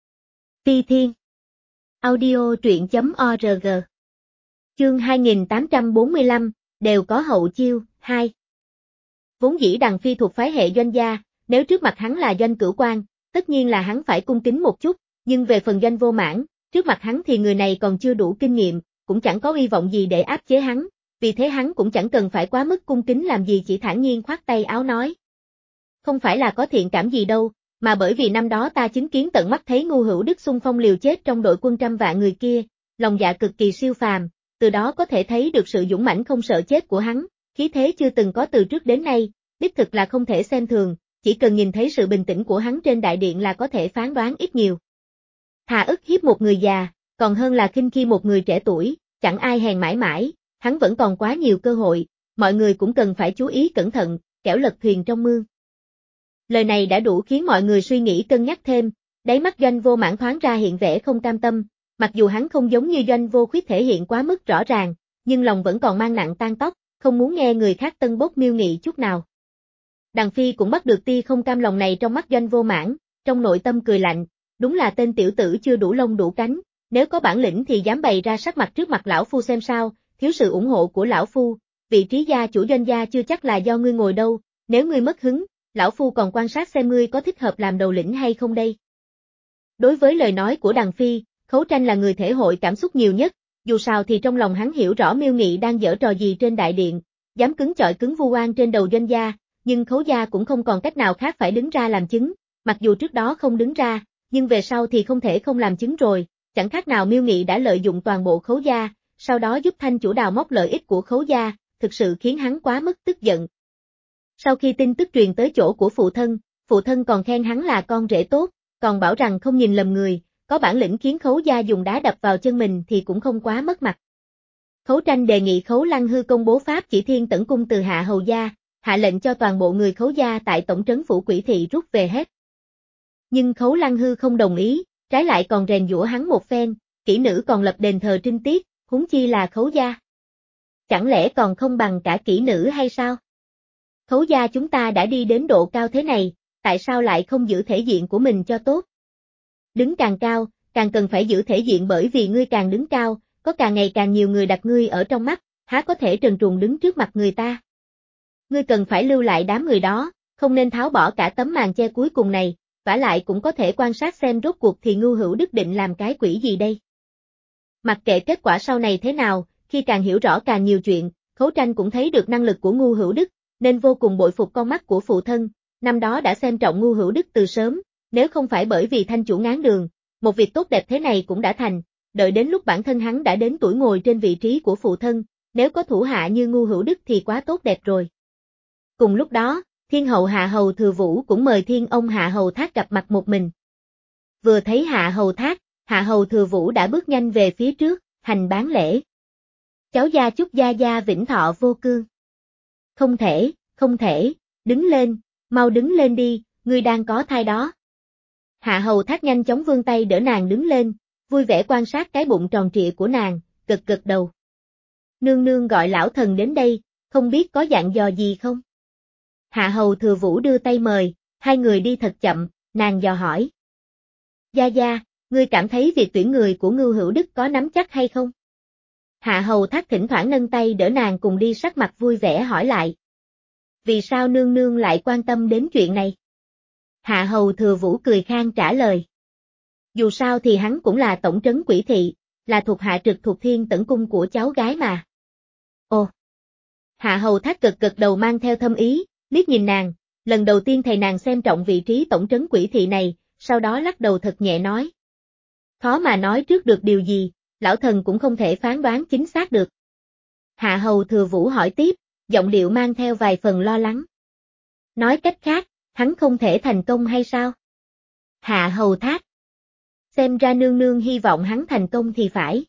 Phi Thiên. Audio truyện chấm org. Chương hai nghìn tám trăm bốn mươi lăm, đều có hậu chiêu, hai. Vốn dĩ Đằng Phi thuộc phái hệ Doanh gia, nếu trước mặt hắn là Doanh Cửu Quan, tất nhiên là hắn phải cung kính một chút, nhưng về phần Doanh Vô Mãn, trước mặt hắn thì người này còn chưa đủ kinh nghiệm, cũng chẳng có uy vọng gì để áp chế hắn, vì thế hắn cũng chẳng cần phải quá mức cung kính làm gì, chỉ thản nhiên khoát tay áo nói. Không phải là có thiện cảm gì đâu, mà bởi vì năm đó ta chứng kiến tận mắt thấy ngu hữu đức xung phong liều chết trong đội quân trăm vạn người kia, lòng dạ cực kỳ siêu phàm, từ đó có thể thấy được sự dũng mãnh không sợ chết của hắn, khí thế chưa từng có từ trước đến nay, đích thực là không thể xem thường, chỉ cần nhìn thấy sự bình tĩnh của hắn trên đại điện là có thể phán đoán ít nhiều. Thà ức hiếp một người già, còn hơn là khinh khi một người trẻ tuổi, chẳng ai hèn mãi mãi, hắn vẫn còn quá nhiều cơ hội, mọi người cũng cần phải chú ý cẩn thận, kẻo lật thuyền trong mương. Lời này đã đủ khiến mọi người suy nghĩ cân nhắc thêm, đáy mắt Doanh Vô Mãn thoáng ra hiện vẻ không cam tâm, mặc dù hắn không giống như Doanh Vô Khuyết thể hiện quá mức rõ ràng, nhưng lòng vẫn còn mang nặng tan tóc, không muốn nghe người khác tân bốc miêu nghị chút nào. Đằng Phi cũng bắt được tia không cam lòng này trong mắt Doanh Vô Mãn, trong nội tâm cười lạnh, đúng là tên tiểu tử chưa đủ lông đủ cánh, nếu có bản lĩnh thì dám bày ra sắc mặt trước mặt lão phu xem sao, thiếu sự ủng hộ của lão phu, vị trí gia chủ Doanh gia chưa chắc là do ngươi ngồi đâu, nếu ngươi mất hứng, lão phu còn quan sát xem ngươi có thích hợp làm đầu lĩnh hay không đây. Đối với lời nói của Đằng Phi, Khấu Tranh là người thể hội cảm xúc nhiều nhất, dù sao thì trong lòng hắn hiểu rõ Miêu Nghị đang giở trò gì trên đại điện, dám cứng chọi cứng vu oan trên đầu Doanh gia, nhưng Khấu gia cũng không còn cách nào khác phải đứng ra làm chứng, mặc dù trước đó không đứng ra, nhưng về sau thì không thể không làm chứng rồi, chẳng khác nào Miêu Nghị đã lợi dụng toàn bộ Khấu gia, sau đó giúp Thanh chủ đào móc lợi ích của Khấu gia, thực sự khiến hắn quá mức tức giận. Sau khi tin tức truyền tới chỗ của phụ thân, phụ thân còn khen hắn là con rể tốt, còn bảo rằng không nhìn lầm người, có bản lĩnh khiến Khấu gia dùng đá đập vào chân mình thì cũng không quá mất mặt. Khấu Tranh đề nghị Khấu Lăng Hư công bố pháp chỉ Thiên Tẩn cung từ hạ hầu gia, hạ lệnh cho toàn bộ người Khấu gia tại tổng trấn phủ Quỷ thị rút về hết. Nhưng Khấu Lăng Hư không đồng ý, trái lại còn rèn giũa hắn một phen, kỹ nữ còn lập đền thờ trinh tiết, huống chi là Khấu gia. Chẳng lẽ còn không bằng cả kỹ nữ hay sao? Khấu gia chúng ta đã đi đến độ cao thế này, tại sao lại không giữ thể diện của mình cho tốt? Đứng càng cao, càng cần phải giữ thể diện bởi vì ngươi càng đứng cao, có càng ngày càng nhiều người đặt ngươi ở trong mắt, há có thể trần truồng đứng trước mặt người ta. Ngươi cần phải lưu lại đám người đó, không nên tháo bỏ cả tấm màn che cuối cùng này, vả lại cũng có thể quan sát xem rốt cuộc thì ngu hữu đức định làm cái quỷ gì đây. Mặc kệ kết quả sau này thế nào, khi càng hiểu rõ càng nhiều chuyện, Khấu Tranh cũng thấy được năng lực của ngu hữu đức, nên vô cùng bội phục con mắt của phụ thân, năm đó đã xem trọng ngu hữu đức từ sớm, nếu không phải bởi vì Thanh chủ ngáng đường, một việc tốt đẹp thế này cũng đã thành, đợi đến lúc bản thân hắn đã đến tuổi ngồi trên vị trí của phụ thân, nếu có thủ hạ như ngu hữu đức thì quá tốt đẹp rồi. Cùng lúc đó, Thiên hậu Hạ hầu Thừa Vũ cũng mời Thiên ông Hạ hầu Thác gặp mặt một mình. Vừa thấy Hạ hầu Thác, Hạ hầu Thừa Vũ đã bước nhanh về phía trước, hành bán lễ. Cháu gia chúc gia gia vĩnh thọ vô cương. Không thể, không thể, đứng lên, mau đứng lên đi, ngươi đang có thai đó. Hạ hầu Thác nhanh chóng vươn tay đỡ nàng đứng lên, vui vẻ quan sát cái bụng tròn trịa của nàng, gật gật đầu. Nương nương gọi lão thần đến đây, không biết có dặn dò gì không? Hạ hầu Thừa Vũ đưa tay mời, hai người đi thật chậm, nàng dò hỏi. Gia gia, ngươi cảm thấy việc tuyển người của Ngưu Hữu Đức có nắm chắc hay không? Hạ hầu Thác thỉnh thoảng nâng tay đỡ nàng cùng đi, sắc mặt vui vẻ hỏi lại. Vì sao nương nương lại quan tâm đến chuyện này? Hạ hầu Thừa Vũ cười khan trả lời. Dù sao thì hắn cũng là tổng trấn Quỷ thị, là thuộc hạ trực thuộc Thiên Tẩn cung của cháu gái mà. Ồ! Hạ hầu Thác gật gật đầu mang theo thâm ý, liếc nhìn nàng, lần đầu tiên thầy nàng xem trọng vị trí tổng trấn Quỷ thị này, sau đó lắc đầu thật nhẹ nói. Khó mà nói trước được điều gì, lão thần cũng không thể phán đoán chính xác được. Hạ hầu Thừa Vũ hỏi tiếp, giọng điệu mang theo vài phần lo lắng. Nói cách khác, hắn không thể thành công hay sao? Hạ hầu Thác. Xem ra nương nương hy vọng hắn thành công thì phải.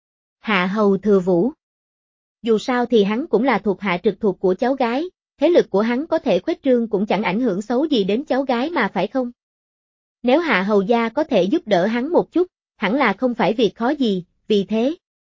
Hạ hầu Thừa Vũ. Dù sao thì hắn cũng là thuộc hạ trực thuộc của cháu gái, thế lực của hắn có thể khuếch trương cũng chẳng ảnh hưởng xấu gì đến cháu gái mà phải không? Nếu Hạ hầu gia có thể giúp đỡ hắn một chút, hẳn là không phải việc khó gì, vì thế.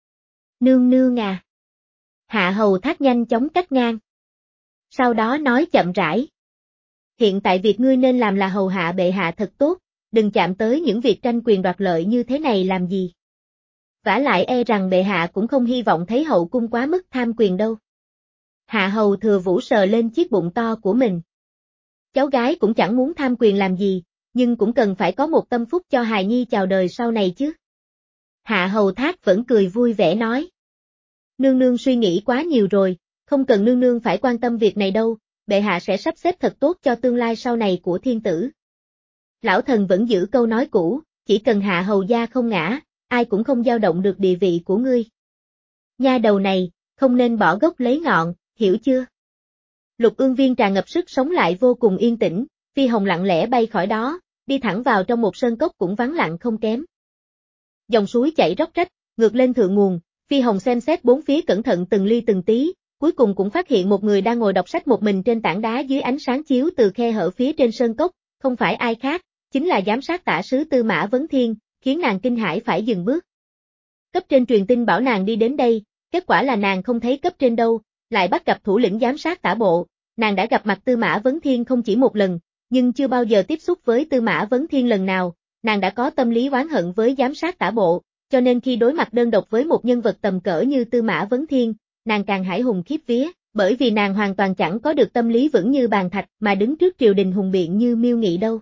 Nương nương à. Hạ hầu thác nhanh chóng cắt ngang. Sau đó nói chậm rãi. Hiện tại việc ngươi nên làm là hầu hạ bệ hạ thật tốt, đừng chạm tới những việc tranh quyền đoạt lợi như thế này làm gì. Vả lại e rằng bệ hạ cũng không hy vọng thấy hậu cung quá mức tham quyền đâu. Hạ hầu thừa vũ sờ lên chiếc bụng to của mình. Cháu gái cũng chẳng muốn tham quyền làm gì, nhưng cũng cần phải có một tâm phúc cho hài nhi chào đời sau này chứ. Hạ hầu thác vẫn cười vui vẻ nói. Nương nương suy nghĩ quá nhiều rồi, không cần nương nương phải quan tâm việc này đâu, bệ hạ sẽ sắp xếp thật tốt cho tương lai sau này của thiên tử. Lão thần vẫn giữ câu nói cũ, chỉ cần hạ hầu gia không ngã, ai cũng không dao động được địa vị của ngươi. Nha đầu này, không nên bỏ gốc lấy ngọn, hiểu chưa? Lục Ương Viên tràn ngập sức sống lại vô cùng yên tĩnh, Phi Hồng lặng lẽ bay khỏi đó, đi thẳng vào trong một sơn cốc cũng vắng lặng không kém. Dòng suối chảy róc rách, ngược lên thượng nguồn, Phi Hồng xem xét bốn phía cẩn thận từng ly từng tí, cuối cùng cũng phát hiện một người đang ngồi đọc sách một mình trên tảng đá dưới ánh sáng chiếu từ khe hở phía trên sơn cốc, không phải ai khác, chính là giám sát tả sứ Tư Mã Vấn Thiên, khiến nàng kinh hãi phải dừng bước. Cấp trên truyền tin bảo nàng đi đến đây, kết quả là nàng không thấy cấp trên đâu, lại bắt gặp thủ lĩnh giám sát tả bộ, nàng đã gặp mặt Tư Mã Vấn Thiên không chỉ một lần, nhưng chưa bao giờ tiếp xúc với Tư Mã Vấn Thiên lần nào, nàng đã có tâm lý oán hận với giám sát tả bộ, cho nên khi đối mặt đơn độc với một nhân vật tầm cỡ như Tư Mã Vấn Thiên, nàng càng hãi hùng khiếp vía, bởi vì nàng hoàn toàn chẳng có được tâm lý vững như bàn thạch mà đứng trước triều đình hùng biện như Miêu Nghị đâu.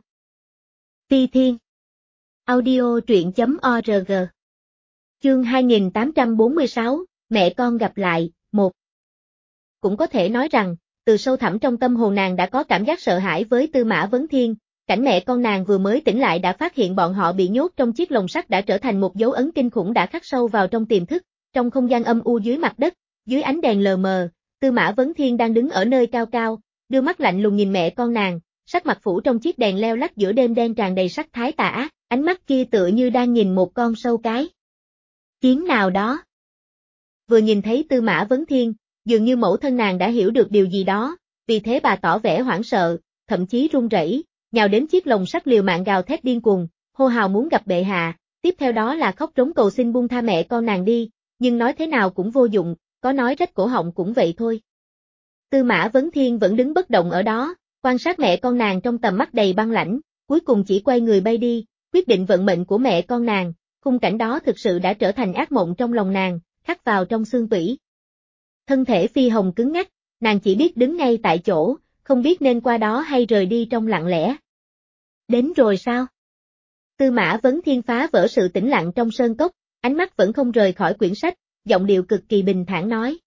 Phi Thiên Audio truyện chấm org Chương hai nghìn tám trăm bốn mươi sáu, Mẹ con gặp lại, một. Cũng có thể nói rằng, từ sâu thẳm trong tâm hồn nàng đã có cảm giác sợ hãi với Tư Mã Vấn Thiên, cảnh mẹ con nàng vừa mới tỉnh lại đã phát hiện bọn họ bị nhốt trong chiếc lồng sắt đã trở thành một dấu ấn kinh khủng đã khắc sâu vào trong tiềm thức, trong không gian âm u dưới mặt đất, dưới ánh đèn lờ mờ, Tư Mã Vấn Thiên đang đứng ở nơi cao cao, đưa mắt lạnh lùng nhìn mẹ con nàng, sắc mặt phủ trong chiếc đèn leo lắc giữa đêm đen tràn đầy sắc thái tà ác, ánh mắt kia tựa như đang nhìn một con sâu cái chiến nào đó. Vừa nhìn thấy Tư Mã Vấn Thiên, dường như mẫu thân nàng đã hiểu được điều gì đó, vì thế bà tỏ vẻ hoảng sợ, thậm chí run rẩy, nhào đến chiếc lồng sắt liều mạng gào thét điên cuồng, hô hào muốn gặp bệ hạ, tiếp theo đó là khóc trống cầu xin buông tha mẹ con nàng đi, nhưng nói thế nào cũng vô dụng, có nói rách cổ họng cũng vậy thôi. Tư Mã Vấn Thiên vẫn đứng bất động ở đó, quan sát mẹ con nàng trong tầm mắt đầy băng lãnh, cuối cùng chỉ quay người bay đi, quyết định vận mệnh của mẹ con nàng, khung cảnh đó thực sự đã trở thành ác mộng trong lòng nàng, khắc vào trong xương tủy. Thân thể Phi Hồng cứng ngắc, nàng chỉ biết đứng ngay tại chỗ, không biết nên qua đó hay rời đi trong lặng lẽ. Đến rồi sao? Tư Mã Vấn Thiên phá vỡ sự tĩnh lặng trong sơn cốc, ánh mắt vẫn không rời khỏi quyển sách, giọng điệu cực kỳ bình thản nói.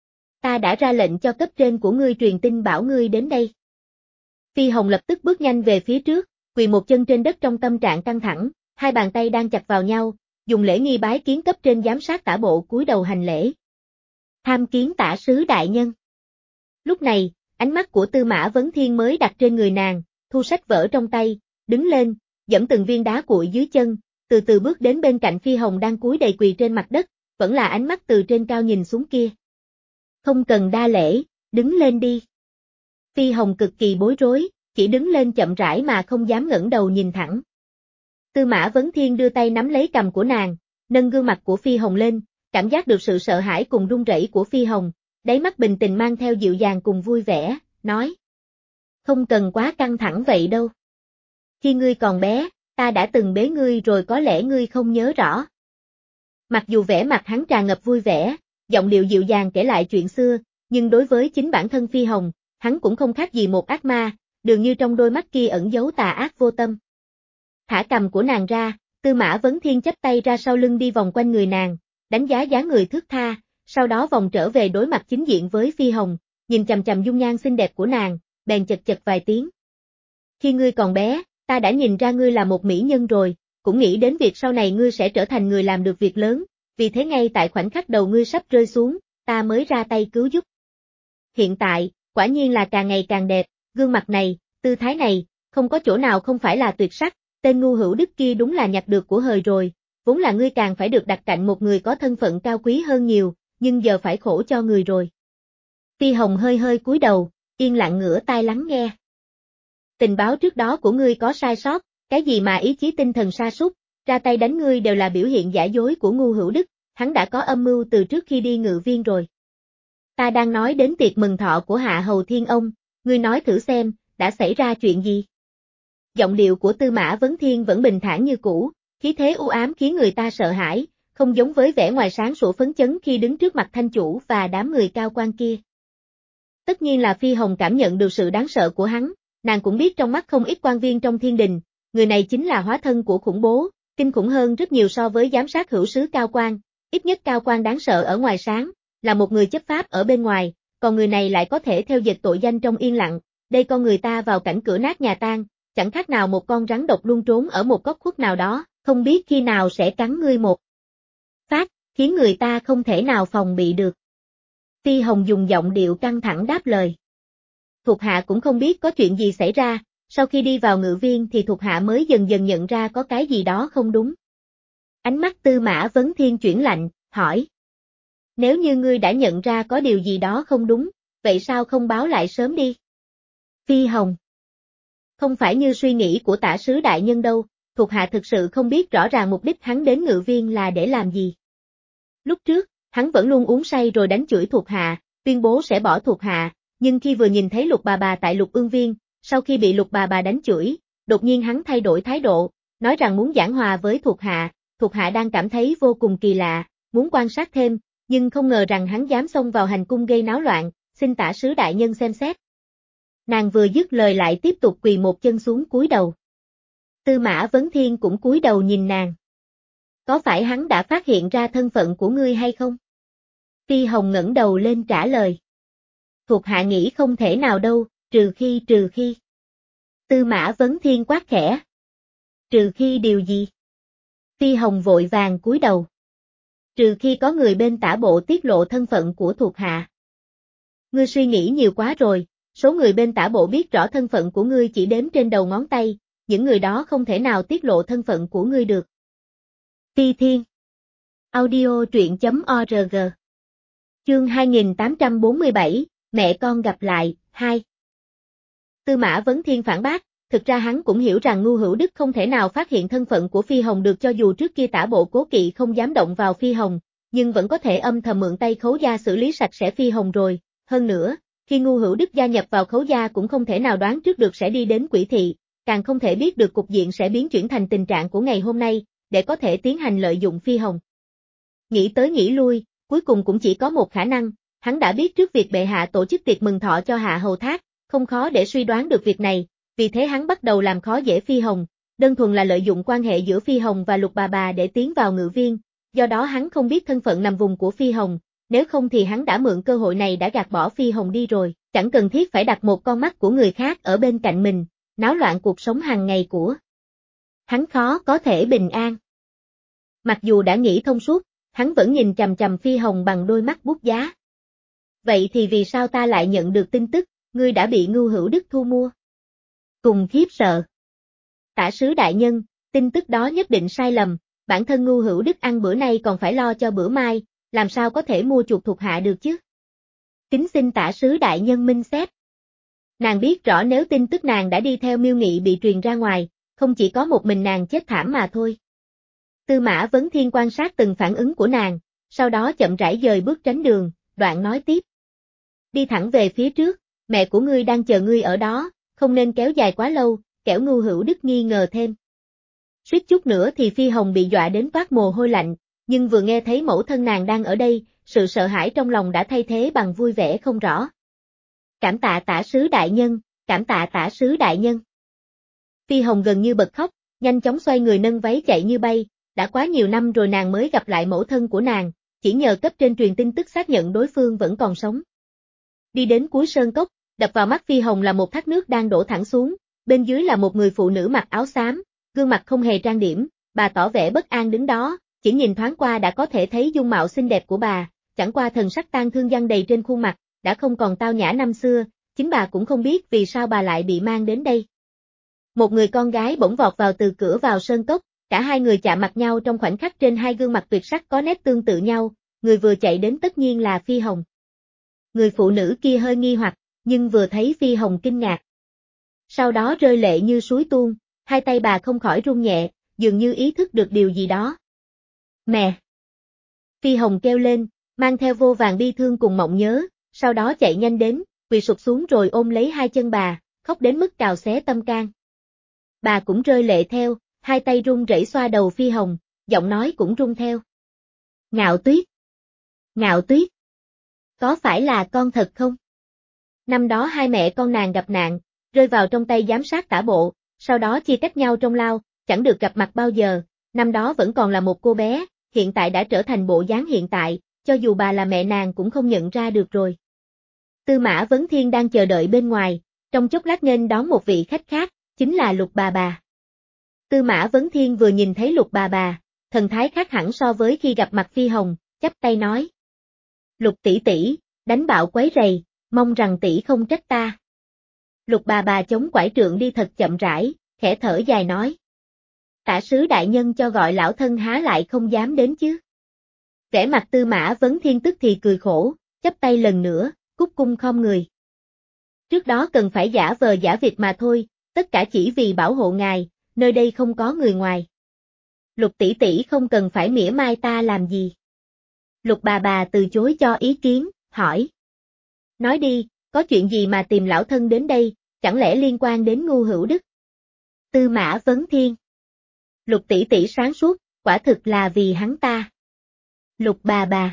Ta đã ra lệnh cho cấp trên của ngươi truyền tin bảo ngươi đến đây. Phi Hồng lập tức bước nhanh về phía trước, quỳ một chân trên đất trong tâm trạng căng thẳng, hai bàn tay đang chặt vào nhau, dùng lễ nghi bái kiến cấp trên giám sát tả bộ cúi đầu hành lễ. Tham kiến tả sứ đại nhân. Lúc này, ánh mắt của Tư Mã Vấn Thiên mới đặt trên người nàng, thu sách vở trong tay, đứng lên, giẫm từng viên đá cuội dưới chân, từ từ bước đến bên cạnh Phi Hồng đang cúi đầy quỳ trên mặt đất, vẫn là ánh mắt từ trên cao nhìn xuống kia. Không cần đa lễ, đứng lên đi. Phi Hồng cực kỳ bối rối, chỉ đứng lên chậm rãi mà không dám ngẩng đầu nhìn thẳng. Tư Mã Vấn Thiên đưa tay nắm lấy cằm của nàng, nâng gương mặt của Phi Hồng lên, cảm giác được sự sợ hãi cùng run rẩy của Phi Hồng, đáy mắt bình tĩnh mang theo dịu dàng cùng vui vẻ, nói. Không cần quá căng thẳng vậy đâu. Khi ngươi còn bé, ta đã từng bế ngươi rồi có lẽ ngươi không nhớ rõ. Mặc dù vẻ mặt hắn tràn ngập vui vẻ, giọng điệu dịu dàng kể lại chuyện xưa, nhưng đối với chính bản thân Phi Hồng, hắn cũng không khác gì một ác ma, dường như trong đôi mắt kia ẩn giấu tà ác vô tâm. Thả cằm của nàng ra, Tư Mã Vấn Thiên chắp tay ra sau lưng đi vòng quanh người nàng, đánh giá dáng người thướt tha, sau đó vòng trở về đối mặt chính diện với Phi Hồng, nhìn chằm chằm dung nhan xinh đẹp của nàng, bèn chật chật vài tiếng. Khi ngươi còn bé, ta đã nhìn ra ngươi là một mỹ nhân rồi, cũng nghĩ đến việc sau này ngươi sẽ trở thành người làm được việc lớn, vì thế ngay tại khoảnh khắc đầu ngươi sắp rơi xuống, ta mới ra tay cứu giúp. Hiện tại, quả nhiên là càng ngày càng đẹp, gương mặt này, tư thái này, không có chỗ nào không phải là tuyệt sắc, tên ngu hữu đức kia đúng là nhặt được của hời rồi, vốn là ngươi càng phải được đặt cạnh một người có thân phận cao quý hơn nhiều, nhưng giờ phải khổ cho người rồi. Phi Hồng hơi hơi cúi đầu, yên lặng ngửa tai lắng nghe. Tình báo trước đó của ngươi có sai sót, Cái gì mà ý chí tinh thần sa sút, ra tay đánh ngươi đều là biểu hiện giả dối của Ngưu Hữu Đức, hắn đã có âm mưu từ trước khi đi ngự viên rồi. Ta đang nói đến tiệc mừng thọ của Hạ Hầu Thiên Ông, ngươi nói thử xem, đã xảy ra chuyện gì? Giọng điệu của Tư Mã Vấn Thiên vẫn bình thản như cũ, khí thế u ám khiến người ta sợ hãi, không giống với vẻ ngoài sáng sủa phấn chấn khi đứng trước mặt thanh chủ và đám người cao quan kia. Tất nhiên là Phi Hồng cảm nhận được sự đáng sợ của hắn, nàng cũng biết trong mắt không ít quan viên trong thiên đình, người này chính là hóa thân của khủng bố, kinh khủng hơn rất nhiều so với giám sát hữu sứ Cao Quan, ít nhất Cao Quan đáng sợ ở ngoài sáng, là một người chấp pháp ở bên ngoài, còn người này lại có thể theo dệt tội danh trong yên lặng, đây con người ta vào cảnh cửa nát nhà tan, chẳng khác nào một con rắn độc luôn trốn ở một góc khuất nào đó, không biết khi nào sẽ cắn ngươi một phát, khiến người ta không thể nào phòng bị được. Phi Hồng dùng giọng điệu căng thẳng đáp lời. Thuộc hạ cũng không biết có chuyện gì xảy ra, sau khi đi vào ngự viên thì thuộc hạ mới dần dần nhận ra có cái gì đó không đúng. Ánh mắt Tư Mã Vấn Thiên chuyển lạnh, hỏi. Nếu như ngươi đã nhận ra có điều gì đó không đúng, vậy sao không báo lại sớm đi? Phi Hồng. Không phải như suy nghĩ của tả sứ đại nhân đâu, thuộc hạ thực sự không biết rõ ràng mục đích hắn đến ngự viên là để làm gì. Lúc trước, hắn vẫn luôn uống say rồi đánh chửi thuộc hạ, tuyên bố sẽ bỏ thuộc hạ, nhưng khi vừa nhìn thấy Lục bà bà tại Lục Ương Viên, sau khi bị Lục bà bà đánh chửi, đột nhiên hắn thay đổi thái độ, nói rằng muốn giảng hòa với thuộc hạ, thuộc hạ đang cảm thấy vô cùng kỳ lạ, muốn quan sát thêm, nhưng không ngờ rằng hắn dám xông vào hành cung gây náo loạn, xin tả sứ đại nhân xem xét. Nàng vừa dứt lời lại tiếp tục quỳ một chân xuống cúi đầu. Tư Mã Vấn Thiên cũng cúi đầu nhìn nàng. Có phải hắn đã phát hiện ra thân phận của ngươi hay không? Phi Hồng ngẩng đầu lên trả lời. Thuộc hạ nghĩ không thể nào đâu, trừ khi trừ khi. Tư Mã Vấn Thiên quát khẽ. Trừ khi điều gì? Phi Hồng vội vàng cúi đầu. Trừ khi có người bên tả bộ tiết lộ thân phận của thuộc hạ. Ngươi suy nghĩ nhiều quá rồi, số người bên tả bộ biết rõ thân phận của ngươi chỉ đếm trên đầu ngón tay, những người đó không thể nào tiết lộ thân phận của ngươi được. Phi Thiên. Audio truyện chấm org. Chương hai nghìn tám trăm bốn mươi bảy, mẹ con gặp lại, hai. Tư Mã Vấn Thiên phản bác, thực ra hắn cũng hiểu rằng Ngưu Hữu Đức không thể nào phát hiện thân phận của Phi Hồng được, cho dù trước kia tả bộ cố kỵ không dám động vào Phi Hồng, nhưng vẫn có thể âm thầm mượn tay Khấu gia xử lý sạch sẽ Phi Hồng rồi, hơn nữa, khi Ngưu Hữu Đức gia nhập vào Khấu gia cũng không thể nào đoán trước được sẽ đi đến Quỷ thị, càng không thể biết được cục diện sẽ biến chuyển thành tình trạng của ngày hôm nay, để có thể tiến hành lợi dụng Phi Hồng. Nghĩ tới nghĩ lui, cuối cùng cũng chỉ có một khả năng, hắn đã biết trước việc bệ hạ tổ chức tiệc mừng thọ cho Hạ Hầu Thác, không khó để suy đoán được việc này, vì thế hắn bắt đầu làm khó dễ Phi Hồng, đơn thuần là lợi dụng quan hệ giữa Phi Hồng và Lục bà bà để tiến vào ngự viên, do đó hắn không biết thân phận nằm vùng của Phi Hồng, nếu không thì hắn đã mượn cơ hội này đã gạt bỏ Phi Hồng đi rồi, chẳng cần thiết phải đặt một con mắt của người khác ở bên cạnh mình, náo loạn cuộc sống hàng ngày của hắn khó có thể bình an. Mặc dù đã nghĩ thông suốt, hắn vẫn nhìn chằm chằm Phi Hồng bằng đôi mắt bút giá. Vậy thì vì sao ta lại nhận được tin tức, ngươi đã bị Ngưu Hữu Đức thu mua? Cùng khiếp sợ. Tả sứ đại nhân, tin tức đó nhất định sai lầm, bản thân Ngưu Hữu Đức ăn bữa nay còn phải lo cho bữa mai, làm sao có thể mua chuộc thuộc hạ được chứ? Kính xin tả sứ đại nhân minh xét. Nàng biết rõ nếu tin tức nàng đã đi theo Miêu Nghị bị truyền ra ngoài, không chỉ có một mình nàng chết thảm mà thôi. Tư Mã Vấn Thiên quan sát từng phản ứng của nàng, sau đó chậm rãi dời bước tránh đường, đoạn nói tiếp. Đi thẳng về phía trước, mẹ của ngươi đang chờ ngươi ở đó, không nên kéo dài quá lâu, kẻo Ngưu Hữu Đức nghi ngờ thêm. Suýt chút nữa thì Phi Hồng bị dọa đến toát mồ hôi lạnh, nhưng vừa nghe thấy mẫu thân nàng đang ở đây, sự sợ hãi trong lòng đã thay thế bằng vui vẻ không rõ. Cảm tạ tả sứ đại nhân, cảm tạ tả sứ đại nhân. Phi Hồng gần như bật khóc, nhanh chóng xoay người nâng váy chạy như bay, đã quá nhiều năm rồi nàng mới gặp lại mẫu thân của nàng, chỉ nhờ cấp trên truyền tin tức xác nhận đối phương vẫn còn sống. Đi đến cuối sơn cốc, đập vào mắt Phi Hồng là một thác nước đang đổ thẳng xuống, bên dưới là một người phụ nữ mặc áo xám, gương mặt không hề trang điểm, bà tỏ vẻ bất an đứng đó, chỉ nhìn thoáng qua đã có thể thấy dung mạo xinh đẹp của bà, chẳng qua thần sắc tang thương dăng đầy trên khuôn mặt, đã không còn tao nhã năm xưa, chính bà cũng không biết vì sao bà lại bị mang đến đây. Một người con gái bỗng vọt vào từ cửa vào sơn cốc, cả hai người chạm mặt nhau trong khoảnh khắc, trên hai gương mặt tuyệt sắc có nét tương tự nhau, người vừa chạy đến tất nhiên là Phi Hồng. Người phụ nữ kia hơi nghi hoặc, nhưng vừa thấy Phi Hồng kinh ngạc. Sau đó rơi lệ như suối tuôn, hai tay bà không khỏi run nhẹ, dường như ý thức được điều gì đó. Mẹ! Phi Hồng kêu lên, mang theo vô vàn bi thương cùng mộng nhớ, sau đó chạy nhanh đến, quỳ sụp xuống rồi ôm lấy hai chân bà, khóc đến mức cào xé tâm can. Bà cũng rơi lệ theo, hai tay run rẩy xoa đầu Phi Hồng, giọng nói cũng run theo. Ngạo Tuyết! Ngạo Tuyết! Có phải là con thật không? Năm đó hai mẹ con nàng gặp nạn, rơi vào trong tay giám sát tả bộ, sau đó chia cách nhau trong lao, chẳng được gặp mặt bao giờ, năm đó vẫn còn là một cô bé, hiện tại đã trở thành bộ dáng hiện tại, cho dù bà là mẹ nàng cũng không nhận ra được rồi. Tư Mã Vấn Thiên đang chờ đợi bên ngoài, trong chốc lát nghênh đón một vị khách khác, chính là Lục bà bà. Tư Mã Vấn Thiên vừa nhìn thấy Lục bà bà, thần thái khác hẳn so với khi gặp mặt Phi Hồng, chắp tay nói. Lục tỷ tỷ, đánh bạo quấy rầy, mong rằng tỷ không trách ta. Lục bà bà chống quải trượng đi thật chậm rãi, khẽ thở dài nói. Tả sứ đại nhân cho gọi lão thân há lại không dám đến chứ. Vẻ mặt Tư Mã Vấn Thiên tức thì cười khổ, chắp tay lần nữa, cúc cung khom người. Trước đó cần phải giả vờ giả vịt mà thôi, tất cả chỉ vì bảo hộ ngài, nơi đây không có người ngoài. Lục tỷ tỷ không cần phải mỉa mai ta làm gì. Lục bà bà từ chối cho ý kiến, hỏi. Nói đi, có chuyện gì mà tìm lão thân đến đây, chẳng lẽ liên quan đến Ngưu Hữu Đức? Tư Mã Vấn Thiên. Lục tỷ tỷ sáng suốt, quả thực là vì hắn ta. Lục bà bà.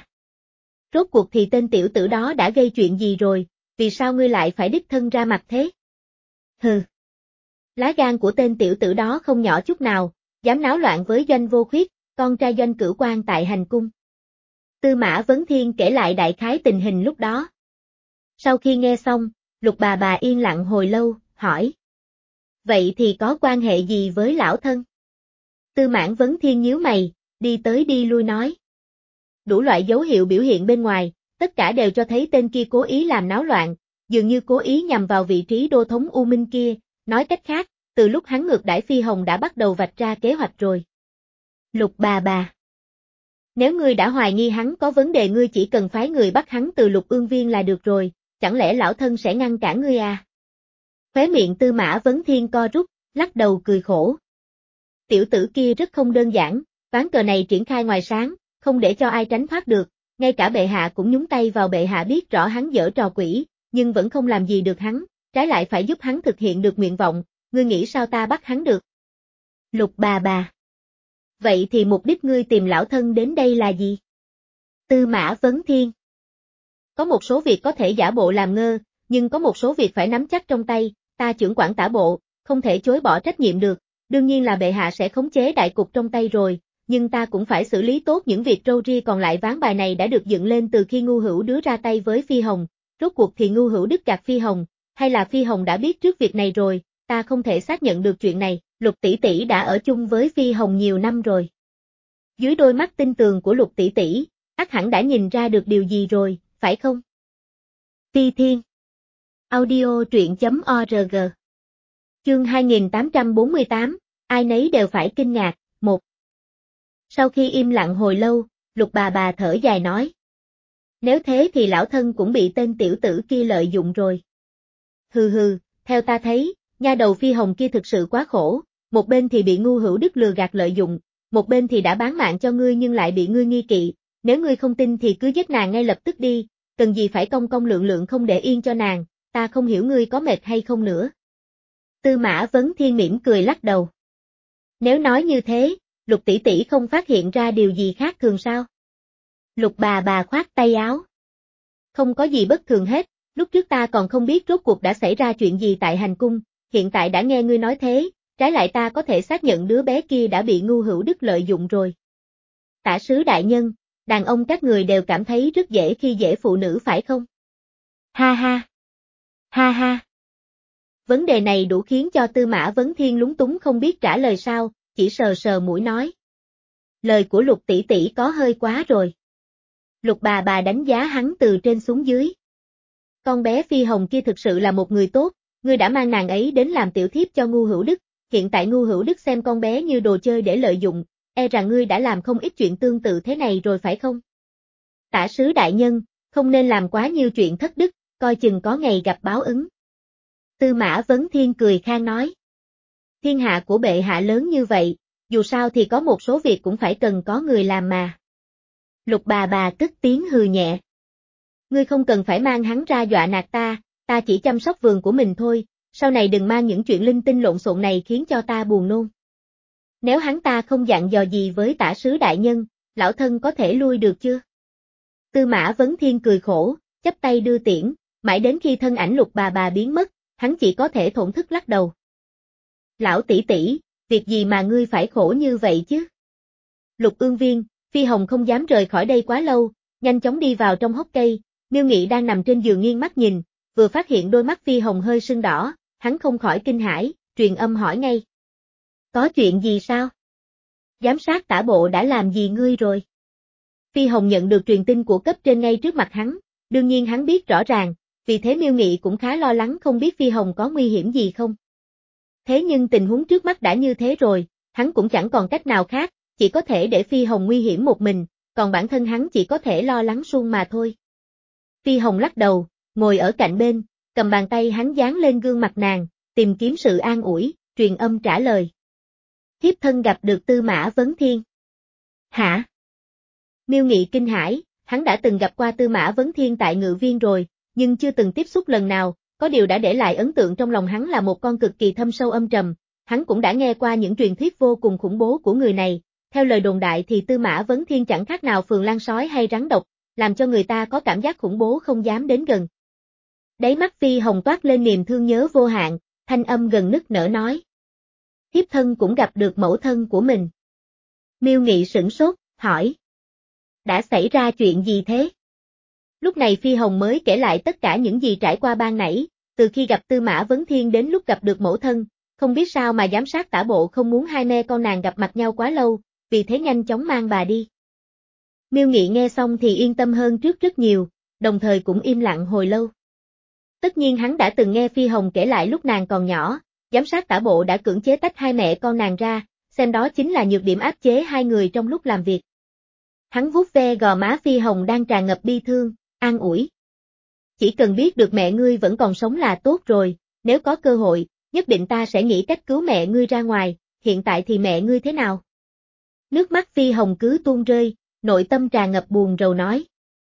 Rốt cuộc thì tên tiểu tử đó đã gây chuyện gì rồi, vì sao ngươi lại phải đích thân ra mặt thế? Hừ. Lá gan của tên tiểu tử đó không nhỏ chút nào, dám náo loạn với Doanh Vô Khuyết, con trai Doanh Cửu Quan tại hành cung. Tư Mã Vấn Thiên kể lại đại khái tình hình lúc đó. Sau khi nghe xong, Lục bà bà yên lặng hồi lâu, hỏi. Vậy thì có quan hệ gì với lão thân? Tư Mã Vấn Thiên nhíu mày, đi tới đi lui nói. Đủ loại dấu hiệu biểu hiện bên ngoài, tất cả đều cho thấy tên kia cố ý làm náo loạn, dường như cố ý nhằm vào vị trí đô thống U Minh kia, nói cách khác, từ lúc hắn ngược đãi Phi Hồng đã bắt đầu vạch ra kế hoạch rồi. Lục bà bà. Nếu ngươi đã hoài nghi hắn có vấn đề ngươi chỉ cần phái người bắt hắn từ Lục Ương Viên là được rồi, chẳng lẽ lão thân sẽ ngăn cản ngươi à? Khóe miệng Tư Mã Vấn Thiên co rút, lắc đầu cười khổ. Tiểu tử kia rất không đơn giản, ván cờ này triển khai ngoài sáng, không để cho ai tránh thoát được, ngay cả bệ hạ cũng nhúng tay vào. Bệ hạ biết rõ hắn giở trò quỷ, nhưng vẫn không làm gì được hắn, trái lại phải giúp hắn thực hiện được nguyện vọng, ngươi nghĩ sao ta bắt hắn được? Lục bà bà. Vậy thì mục đích ngươi tìm lão thân đến đây là gì? Tư Mã Vấn Thiên. Có một số việc có thể giả bộ làm ngơ, nhưng có một số việc phải nắm chắc trong tay, ta trưởng quản tả bộ, không thể chối bỏ trách nhiệm được, đương nhiên là bệ hạ sẽ khống chế đại cục trong tay rồi, nhưng ta cũng phải xử lý tốt những việc râu ria còn lại. Ván bài này đã được dựng lên từ khi Ngưu Hữu Đứa ra tay với Phi Hồng, rốt cuộc thì Ngưu Hữu Đức gạt Phi Hồng, hay là Phi Hồng đã biết trước việc này rồi, ta không thể xác nhận được chuyện này. Lục tỷ tỷ đã ở chung với Phi Hồng nhiều năm rồi. Dưới đôi mắt tinh tường của Lục tỷ tỷ, ắt hẳn đã nhìn ra được điều gì rồi, phải không? Phi Thiên. Audio truyện.org. Chương hai nghìn tám trăm bốn mươi tám, ai nấy đều phải kinh ngạc. Một. Sau khi im lặng hồi lâu, Lục bà bà thở dài nói. Nếu thế thì lão thân cũng bị tên tiểu tử kia lợi dụng rồi. Hừ hừ, theo ta thấy, nha đầu Phi Hồng kia thực sự quá khổ, một bên thì bị Ngưu Hữu Đức lừa gạt lợi dụng, một bên thì đã bán mạng cho ngươi nhưng lại bị ngươi nghi kỵ, nếu ngươi không tin thì cứ giết nàng ngay lập tức đi, cần gì phải công công lượng lượng không để yên cho nàng, ta không hiểu ngươi có mệt hay không nữa. Tư Mã Vấn Thiên mỉm cười lắc đầu. Nếu nói như thế, Lục tỷ tỷ không phát hiện ra điều gì khác thường sao? Lục bà bà khoát tay áo. Không có gì bất thường hết, lúc trước ta còn không biết rốt cuộc đã xảy ra chuyện gì tại hành cung, hiện tại đã nghe ngươi nói thế, trái lại ta có thể xác nhận đứa bé kia đã bị Ngưu Hữu Đức lợi dụng rồi. Tả sứ đại nhân, đàn ông các người đều cảm thấy rất dễ khi dễ phụ nữ phải không? Ha ha. Ha ha. Vấn đề này đủ khiến cho Tư Mã Vấn Thiên lúng túng không biết trả lời sao, chỉ sờ sờ mũi nói. Lời của Lục tỷ tỷ có hơi quá rồi. Lục bà bà đánh giá hắn từ trên xuống dưới. Con bé Phi Hồng kia thực sự là một người tốt, ngươi đã mang nàng ấy đến làm tiểu thiếp cho Ngưu Hữu Đức, hiện tại Ngưu Hữu Đức xem con bé như đồ chơi để lợi dụng, e rằng ngươi đã làm không ít chuyện tương tự thế này rồi phải không? Tả sứ đại nhân, không nên làm quá nhiều chuyện thất đức, coi chừng có ngày gặp báo ứng. Tư Mã Vấn Thiên cười khan nói. Thiên hạ của bệ hạ lớn như vậy, dù sao thì có một số việc cũng phải cần có người làm mà. Lục bà bà cất tiếng hừ nhẹ. Ngươi không cần phải mang hắn ra dọa nạt ta, ta chỉ chăm sóc vườn của mình thôi, sau này đừng mang những chuyện linh tinh lộn xộn này khiến cho ta buồn nôn. Nếu hắn ta không dặn dò gì với tả sứ đại nhân, lão thân có thể lui được chưa? Tư Mã Vấn Thiên cười khổ, chắp tay đưa tiễn, mãi đến khi thân ảnh Lục bà bà biến mất, hắn chỉ có thể thổn thức lắc đầu. Lão tỷ tỷ, việc gì mà ngươi phải khổ như vậy chứ? Lục Ương Viên, Phi Hồng không dám rời khỏi đây quá lâu, nhanh chóng đi vào trong hốc cây, Miêu Nghị đang nằm trên giường nghiêng mắt nhìn, vừa phát hiện đôi mắt Phi Hồng hơi sưng đỏ, hắn không khỏi kinh hãi, truyền âm hỏi ngay. Có chuyện gì sao? Giám sát tả bộ đã làm gì ngươi rồi? Phi Hồng nhận được truyền tin của cấp trên ngay trước mặt hắn, đương nhiên hắn biết rõ ràng, vì thế Miêu Nghị cũng khá lo lắng không biết Phi Hồng có nguy hiểm gì không. Thế nhưng tình huống trước mắt đã như thế rồi, hắn cũng chẳng còn cách nào khác, chỉ có thể để Phi Hồng nguy hiểm một mình, còn bản thân hắn chỉ có thể lo lắng suông mà thôi. Phi Hồng lắc đầu, ngồi ở cạnh bên, cầm bàn tay hắn dán lên gương mặt nàng, tìm kiếm sự an ủi, truyền âm trả lời. Thiếp thân gặp được Tư Mã Vấn Thiên. Hả? Miêu Nghị kinh hãi, hắn đã từng gặp qua Tư Mã Vấn Thiên tại Ngự Viên rồi, nhưng chưa từng tiếp xúc lần nào, có điều đã để lại ấn tượng trong lòng hắn là một con cực kỳ thâm sâu âm trầm, hắn cũng đã nghe qua những truyền thuyết vô cùng khủng bố của người này, theo lời đồn đại thì Tư Mã Vấn Thiên chẳng khác nào phường lan sói hay rắn độc, làm cho người ta có cảm giác khủng bố không dám đến gần. Đáy mắt Phi Hồng toát lên niềm thương nhớ vô hạn, thanh âm gần nức nở nói. Thiếp thân cũng gặp được mẫu thân của mình. Miêu Nghị sửng sốt, hỏi. Đã xảy ra chuyện gì thế? Lúc này Phi Hồng mới kể lại tất cả những gì trải qua ban nãy, từ khi gặp Tư Mã Vấn Thiên đến lúc gặp được mẫu thân, không biết sao mà giám sát tả bộ không muốn hai mẹ con nàng gặp mặt nhau quá lâu, vì thế nhanh chóng mang bà đi. Miêu Nghị nghe xong thì yên tâm hơn trước rất nhiều, đồng thời cũng im lặng hồi lâu. Tất nhiên hắn đã từng nghe Phi Hồng kể lại lúc nàng còn nhỏ, giám sát tả bộ đã cưỡng chế tách hai mẹ con nàng ra, xem đó chính là nhược điểm áp chế hai người trong lúc làm việc. Hắn vuốt ve gò má Phi Hồng đang tràn ngập bi thương, an ủi. Chỉ cần biết được mẹ ngươi vẫn còn sống là tốt rồi, nếu có cơ hội, nhất định ta sẽ nghĩ cách cứu mẹ ngươi ra ngoài, hiện tại thì mẹ ngươi thế nào? Nước mắt Phi Hồng cứ tuôn rơi, nội tâm tràn ngập buồn rầu nói.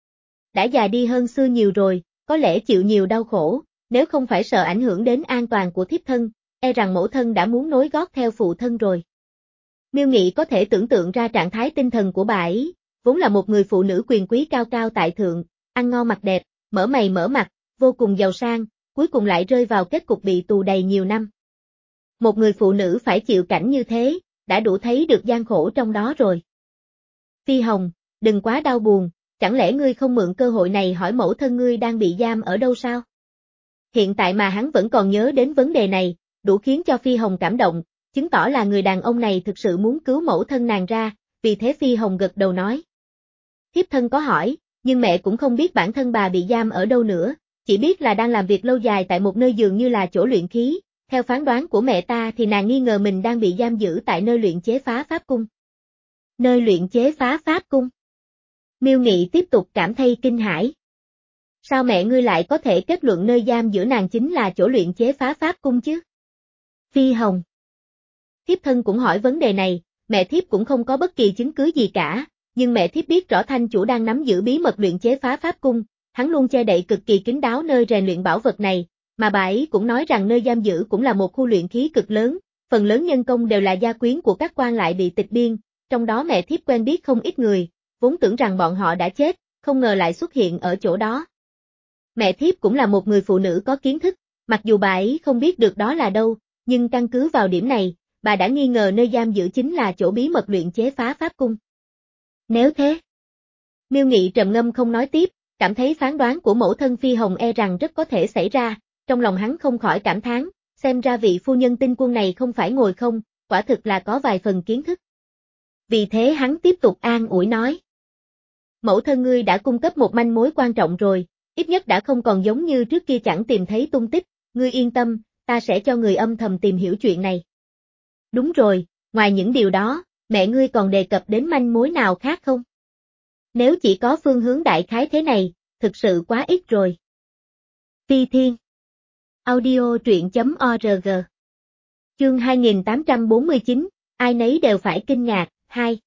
Đã già đi hơn xưa nhiều rồi, có lẽ chịu nhiều đau khổ, nếu không phải sợ ảnh hưởng đến an toàn của thiếp thân, e rằng mẫu thân đã muốn nối gót theo phụ thân rồi. Miêu Nghị có thể tưởng tượng ra trạng thái tinh thần của bà ấy, vốn là một người phụ nữ quyền quý cao cao tại thượng, ăn ngon mặc đẹp, mở mày mở mặt, vô cùng giàu sang, cuối cùng lại rơi vào kết cục bị tù đầy nhiều năm. Một người phụ nữ phải chịu cảnh như thế, đã đủ thấy được gian khổ trong đó rồi. Phi Hồng, đừng quá đau buồn, chẳng lẽ ngươi không mượn cơ hội này hỏi mẫu thân ngươi đang bị giam ở đâu sao? Hiện tại mà hắn vẫn còn nhớ đến vấn đề này, đủ khiến cho Phi Hồng cảm động, chứng tỏ là người đàn ông này thực sự muốn cứu mẫu thân nàng ra, vì thế Phi Hồng gật đầu nói. Thiếp thân có hỏi, nhưng mẹ cũng không biết bản thân bà bị giam ở đâu nữa, chỉ biết là đang làm việc lâu dài tại một nơi dường như là chỗ luyện khí, theo phán đoán của mẹ ta thì nàng nghi ngờ mình đang bị giam giữ tại nơi luyện chế phá pháp cung. Nơi luyện chế phá pháp cung? Miêu Nghị tiếp tục cảm thấy kinh hãi. Sao mẹ ngươi lại có thể kết luận nơi giam giữ nàng chính là chỗ luyện chế phá pháp cung chứ? Phi Hồng. Thiếp thân cũng hỏi vấn đề này, mẹ thiếp cũng không có bất kỳ chứng cứ gì cả, nhưng mẹ thiếp biết rõ thanh chủ đang nắm giữ bí mật luyện chế phá pháp cung, hắn luôn che đậy cực kỳ kín đáo nơi rèn luyện bảo vật này, mà bà ấy cũng nói rằng nơi giam giữ cũng là một khu luyện khí cực lớn, phần lớn nhân công đều là gia quyến của các quan lại bị tịch biên, trong đó mẹ thiếp quen biết không ít người, vốn tưởng rằng bọn họ đã chết, không ngờ lại xuất hiện ở chỗ đó. Mẹ thiếp cũng là một người phụ nữ có kiến thức, mặc dù bà ấy không biết được đó là đâu, nhưng căn cứ vào điểm này, bà đã nghi ngờ nơi giam giữ chính là chỗ bí mật luyện chế phá pháp cung. Nếu thế, Miêu Nghị trầm ngâm không nói tiếp, cảm thấy phán đoán của mẫu thân Phi Hồng e rằng rất có thể xảy ra, trong lòng hắn không khỏi cảm thán, xem ra vị phu nhân tinh quân này không phải ngồi không, quả thực là có vài phần kiến thức. Vì thế hắn tiếp tục an ủi nói. Mẫu thân ngươi đã cung cấp một manh mối quan trọng rồi, ít nhất đã không còn giống như trước kia chẳng tìm thấy tung tích, ngươi yên tâm, ta sẽ cho người âm thầm tìm hiểu chuyện này. Đúng rồi, ngoài những điều đó, mẹ ngươi còn đề cập đến manh mối nào khác không? Nếu chỉ có phương hướng đại khái thế này, thực sự quá ít rồi. Phi Thiên Audio truyện chấm org Chương hai nghìn tám trăm bốn mươi chín, ai nấy đều phải kinh ngạc, hai.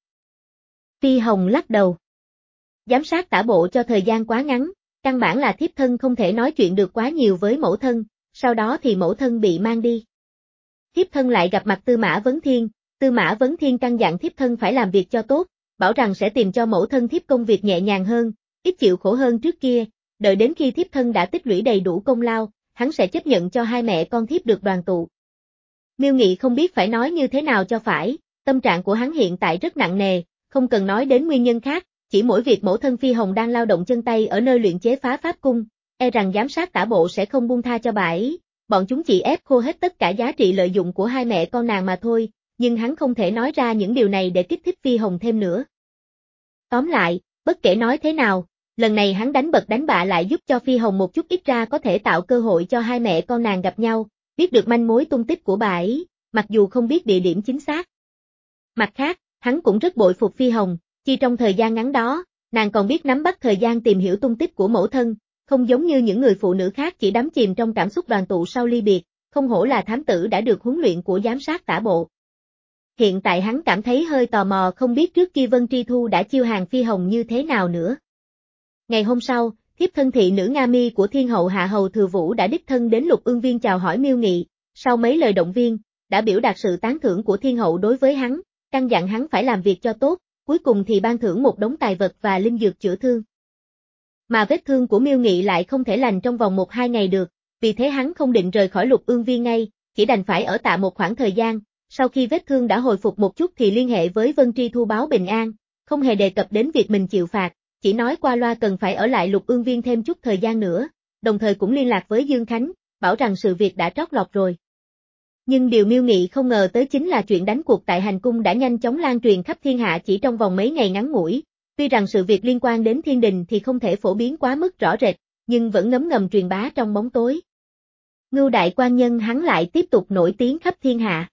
Phi Hồng lắc đầu. Giám sát tả bộ cho thời gian quá ngắn, căn bản là thiếp thân không thể nói chuyện được quá nhiều với mẫu thân, sau đó thì mẫu thân bị mang đi. Thiếp thân lại gặp mặt Tư Mã Vấn Thiên, Tư Mã Vấn Thiên căn dặn thiếp thân phải làm việc cho tốt, bảo rằng sẽ tìm cho mẫu thân thiếp công việc nhẹ nhàng hơn, ít chịu khổ hơn trước kia, đợi đến khi thiếp thân đã tích lũy đầy đủ công lao, hắn sẽ chấp nhận cho hai mẹ con thiếp được đoàn tụ. Miêu Nghị không biết phải nói như thế nào cho phải, tâm trạng của hắn hiện tại rất nặng nề, không cần nói đến nguyên nhân khác, chỉ mỗi việc mẫu thân Phi Hồng đang lao động chân tay ở nơi luyện chế phá pháp cung, e rằng giám sát tả bộ sẽ không buông tha cho bà ấy, bọn chúng chỉ ép khô hết tất cả giá trị lợi dụng của hai mẹ con nàng mà thôi, nhưng hắn không thể nói ra những điều này để kích thích Phi Hồng thêm nữa. Tóm lại, bất kể nói thế nào, lần này hắn đánh bật đánh bạ lại giúp cho Phi Hồng một chút ít ra có thể tạo cơ hội cho hai mẹ con nàng gặp nhau, biết được manh mối tung tích của bà ấy, mặc dù không biết địa điểm chính xác. Mặt khác, hắn cũng rất bội phục Phi Hồng, chi trong thời gian ngắn đó, nàng còn biết nắm bắt thời gian tìm hiểu tung tích của mẫu thân, không giống như những người phụ nữ khác chỉ đắm chìm trong cảm xúc đoàn tụ sau ly biệt, không hổ là thám tử đã được huấn luyện của giám sát tả bộ. Hiện tại hắn cảm thấy hơi tò mò không biết trước kia Vân Tri Thu đã chiêu hàng Phi Hồng như thế nào nữa. Ngày hôm sau, thiếp thân thị nữ Nga Mi của Thiên hậu Hạ hầu Thừa Vũ đã đích thân đến Lục Ương Viên chào hỏi Miêu Nghị, sau mấy lời động viên, đã biểu đạt sự tán thưởng của Thiên hậu đối với hắn, căn dặn hắn phải làm việc cho tốt, cuối cùng thì ban thưởng một đống tài vật và linh dược chữa thương. Mà vết thương của Miêu Nghị lại không thể lành trong vòng một hai ngày được, vì thế hắn không định rời khỏi Lục Ương Viên ngay, chỉ đành phải ở tạm một khoảng thời gian, sau khi vết thương đã hồi phục một chút thì liên hệ với Vân Tri Thu báo bình an, không hề đề cập đến việc mình chịu phạt, chỉ nói qua loa cần phải ở lại Lục Ương Viên thêm chút thời gian nữa, đồng thời cũng liên lạc với Dương Khánh, bảo rằng sự việc đã trót lọt rồi. Nhưng điều Miêu Nghị không ngờ tới chính là chuyện đánh cuộc tại hành cung đã nhanh chóng lan truyền khắp thiên hạ chỉ trong vòng mấy ngày ngắn ngủi, tuy rằng sự việc liên quan đến thiên đình thì không thể phổ biến quá mức rõ rệt, nhưng vẫn ngấm ngầm truyền bá trong bóng tối. Ngưu đại quan nhân hắn lại tiếp tục nổi tiếng khắp thiên hạ.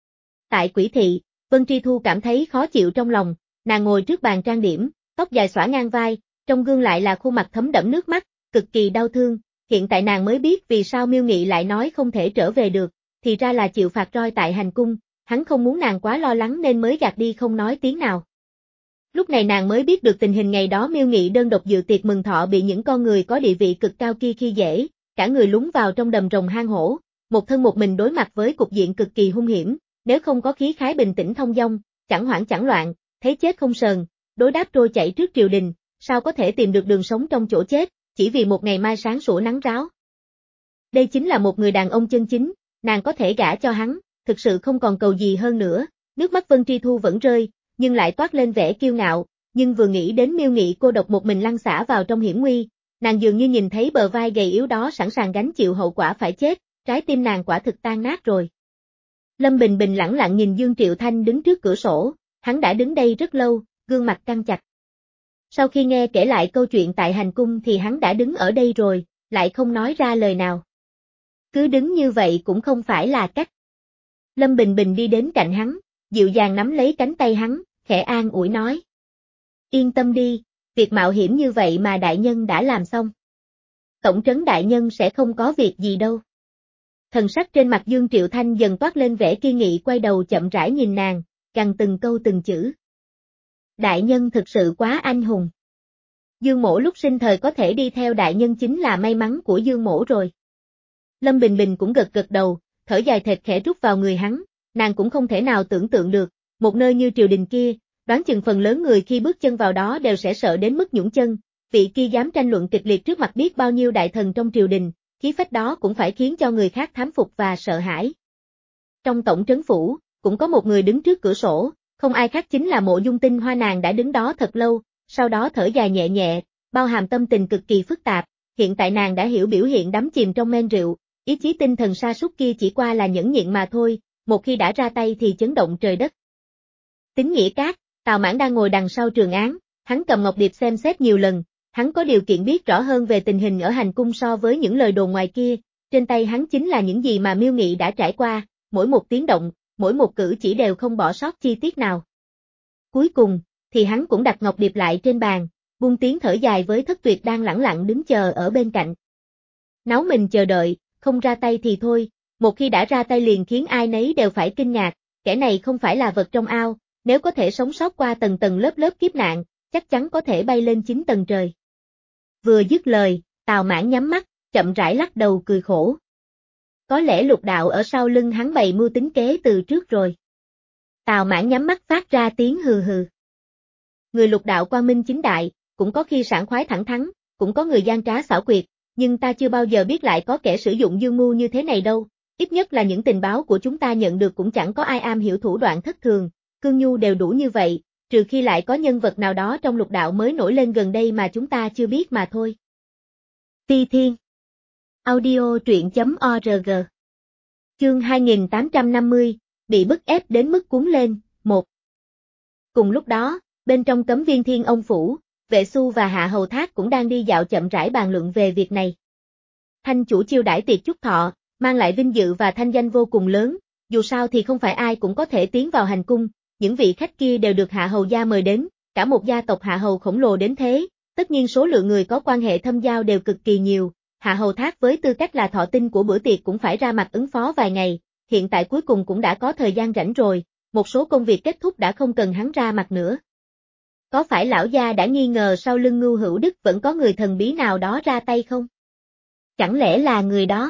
Tại Quỷ Thị, Vân Tri Thu cảm thấy khó chịu trong lòng, nàng ngồi trước bàn trang điểm, tóc dài xõa ngang vai, trong gương lại là khuôn mặt thấm đẫm nước mắt, cực kỳ đau thương, hiện tại nàng mới biết vì sao Miêu Nghị lại nói không thể trở về được, thì ra là chịu phạt roi tại hành cung, hắn không muốn nàng quá lo lắng nên mới gạt đi không nói tiếng nào. Lúc này nàng mới biết được tình hình ngày đó Miêu Nghị đơn độc dự tiệc mừng thọ bị những con người có địa vị cực cao kia khi dễ, cả người lún vào trong đầm rồng hang hổ, một thân một mình đối mặt với cục diện cực kỳ hung hiểm, nếu không có khí khái bình tĩnh thông dong, chẳng hoảng chẳng loạn, thấy chết không sờn, đối đáp trôi chảy trước triều đình, sao có thể tìm được đường sống trong chỗ chết, chỉ vì một ngày mai sáng sủa nắng ráo. Đây chính là một người đàn ông chân chính, nàng có thể gả cho hắn, thực sự không còn cầu gì hơn nữa, nước mắt Vân Tri Thu vẫn rơi, nhưng lại toát lên vẻ kiêu ngạo, nhưng vừa nghĩ đến Miêu Nghị cô độc một mình lăn xả vào trong hiểm nguy, nàng dường như nhìn thấy bờ vai gầy yếu đó sẵn sàng gánh chịu hậu quả phải chết, trái tim nàng quả thực tan nát rồi. Lâm Bình Bình lẳng lặng nhìn Dương Triệu Thanh đứng trước cửa sổ, hắn đã đứng đây rất lâu, gương mặt căng chặt. Sau khi nghe kể lại câu chuyện tại hành cung thì hắn đã đứng ở đây rồi, lại không nói ra lời nào. Cứ đứng như vậy cũng không phải là cách. Lâm Bình Bình đi đến cạnh hắn, dịu dàng nắm lấy cánh tay hắn, khẽ an ủi nói. Yên tâm đi, việc mạo hiểm như vậy mà đại nhân đã làm xong. Tổng trấn đại nhân sẽ không có việc gì đâu. Thần sắc trên mặt Dương Triệu Thanh dần toát lên vẻ kiên nghị, quay đầu chậm rãi nhìn nàng, gằn từng câu từng chữ. Đại nhân thực sự quá anh hùng. Dương Mỗ lúc sinh thời có thể đi theo đại nhân chính là may mắn của Dương Mỗ rồi. Lâm Bình Bình cũng gật gật đầu, thở dài thệt khẽ rút vào người hắn, nàng cũng không thể nào tưởng tượng được, một nơi như triều đình kia, đoán chừng phần lớn người khi bước chân vào đó đều sẽ sợ đến mức nhũn chân, vị kia dám tranh luận kịch liệt trước mặt biết bao nhiêu đại thần trong triều đình, khí phách đó cũng phải khiến cho người khác thán phục và sợ hãi. Trong tổng trấn phủ, cũng có một người đứng trước cửa sổ, không ai khác chính là Mộ Dung Tinh Hoa, nàng đã đứng đó thật lâu, sau đó thở dài nhẹ nhẹ, bao hàm tâm tình cực kỳ phức tạp, hiện tại nàng đã hiểu biểu hiện đắm chìm trong men rượu, ý chí tinh thần sa sút kia chỉ qua là nhẫn nhịn mà thôi, một khi đã ra tay thì chấn động trời đất. Tín Nghĩa Các, Tào Mãn đang ngồi đằng sau trường án, hắn cầm ngọc điệp xem xét nhiều lần, hắn có điều kiện biết rõ hơn về tình hình ở hành cung so với những lời đồn ngoài kia, trên tay hắn chính là những gì mà Miêu Nghị đã trải qua, mỗi một tiếng động, mỗi một cử chỉ đều không bỏ sót chi tiết nào. Cuối cùng, thì hắn cũng đặt ngọc điệp lại trên bàn, buông tiếng thở dài với Thất Tuyệt đang lẳng lặng đứng chờ ở bên cạnh. Náu mình chờ đợi, không ra tay thì thôi, một khi đã ra tay liền khiến ai nấy đều phải kinh ngạc, kẻ này không phải là vật trong ao, nếu có thể sống sót qua tầng tầng lớp lớp kiếp nạn, chắc chắn có thể bay lên chín tầng trời. Vừa dứt lời, Tào Mãn nhắm mắt, chậm rãi lắc đầu cười khổ. Có lẽ Lục đạo ở sau lưng hắn bày mưu tính kế từ trước rồi. Tào Mãn nhắm mắt phát ra tiếng hừ hừ. Người Lục đạo quang minh chính đại, cũng có khi sảng khoái thẳng thắn, cũng có người gian trá xảo quyệt, nhưng ta chưa bao giờ biết lại có kẻ sử dụng dương mưu như thế này đâu, ít nhất là những tình báo của chúng ta nhận được cũng chẳng có ai am hiểu thủ đoạn thất thường, cương nhu đều đủ như vậy, trừ khi lại có nhân vật nào đó trong Lục đạo mới nổi lên gần đây mà chúng ta chưa biết mà thôi. Ti Thiên Audio truyện.org Chương hai nghìn tám trăm năm mươi, bị bức ép đến mức cuốn lên, một. Cùng lúc đó, bên trong Cấm Viên Thiên Ông Phủ, Vệ Xu và Hạ Hầu Thác cũng đang đi dạo chậm rãi bàn luận về việc này. Thanh chủ chiêu đãi tiệc chúc thọ, mang lại vinh dự và thanh danh vô cùng lớn, dù sao thì không phải ai cũng có thể tiến vào hành cung, những vị khách kia đều được Hạ Hầu gia mời đến, cả một gia tộc Hạ Hầu khổng lồ đến thế, tất nhiên số lượng người có quan hệ thâm giao đều cực kỳ nhiều. Hạ Hầu Thác với tư cách là thọ tinh của bữa tiệc cũng phải ra mặt ứng phó vài ngày, hiện tại cuối cùng cũng đã có thời gian rảnh rồi, một số công việc kết thúc đã không cần hắn ra mặt nữa. Có phải lão gia đã nghi ngờ sau lưng Ngưu Hữu Đức vẫn có người thần bí nào đó ra tay không? Chẳng lẽ là người đó?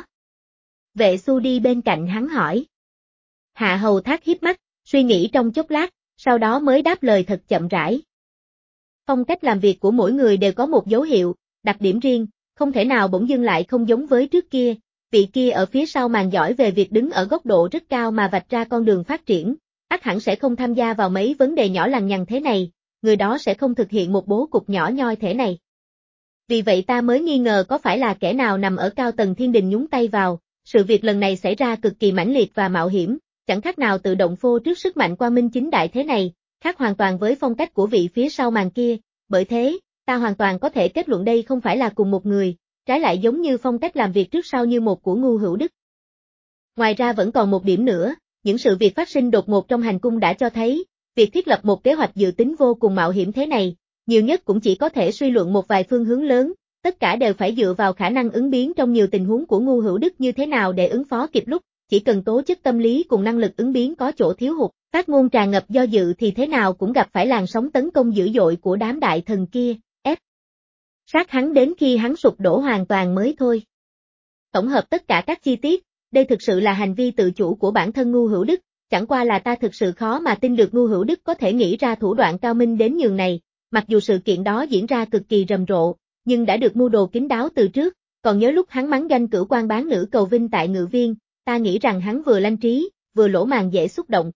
Vệ Xu đi bên cạnh hắn hỏi. Hạ Hầu Thác híp mắt, suy nghĩ trong chốc lát, sau đó mới đáp lời thật chậm rãi. Phong cách làm việc của mỗi người đều có một dấu hiệu, đặc điểm riêng, không thể nào bỗng dưng lại không giống với trước kia, vị kia ở phía sau màn giỏi về việc đứng ở góc độ rất cao mà vạch ra con đường phát triển, ắt hẳn sẽ không tham gia vào mấy vấn đề nhỏ lằng nhằng thế này, người đó sẽ không thực hiện một bố cục nhỏ nhoi thế này. Vì vậy ta mới nghi ngờ có phải là kẻ nào nằm ở cao tầng thiên đình nhúng tay vào, sự việc lần này xảy ra cực kỳ mãnh liệt và mạo hiểm, chẳng khác nào tự động phô trước sức mạnh quang minh chính đại thế này, khác hoàn toàn với phong cách của vị phía sau màn kia, bởi thế, ta hoàn toàn có thể kết luận đây không phải là cùng một người, trái lại giống như phong cách làm việc trước sau như một của Ngưu Hữu Đức. Ngoài ra vẫn còn một điểm nữa, những sự việc phát sinh đột ngột trong hành cung đã cho thấy, việc thiết lập một kế hoạch dự tính vô cùng mạo hiểm thế này, nhiều nhất cũng chỉ có thể suy luận một vài phương hướng lớn, tất cả đều phải dựa vào khả năng ứng biến trong nhiều tình huống của Ngưu Hữu Đức như thế nào để ứng phó kịp lúc, chỉ cần tố chất tâm lý cùng năng lực ứng biến có chỗ thiếu hụt, phát ngôn tràn ngập do dự thì thế nào cũng gặp phải làn sóng tấn công dữ dội của đám đại thần kia, ép sát hắn đến khi hắn sụp đổ hoàn toàn mới thôi. Tổng hợp tất cả các chi tiết, đây thực sự là hành vi tự chủ của bản thân Ngưu Hữu Đức, chẳng qua là ta thực sự khó mà tin được Ngưu Hữu Đức có thể nghĩ ra thủ đoạn cao minh đến nhường này, mặc dù sự kiện đó diễn ra cực kỳ rầm rộ, nhưng đã được mưu đồ kín đáo từ trước, còn nhớ lúc hắn mắng ganh cửu quan bán nữ cầu vinh tại Ngự Viên, ta nghĩ rằng hắn vừa lanh trí, vừa lỗ màng dễ xúc động.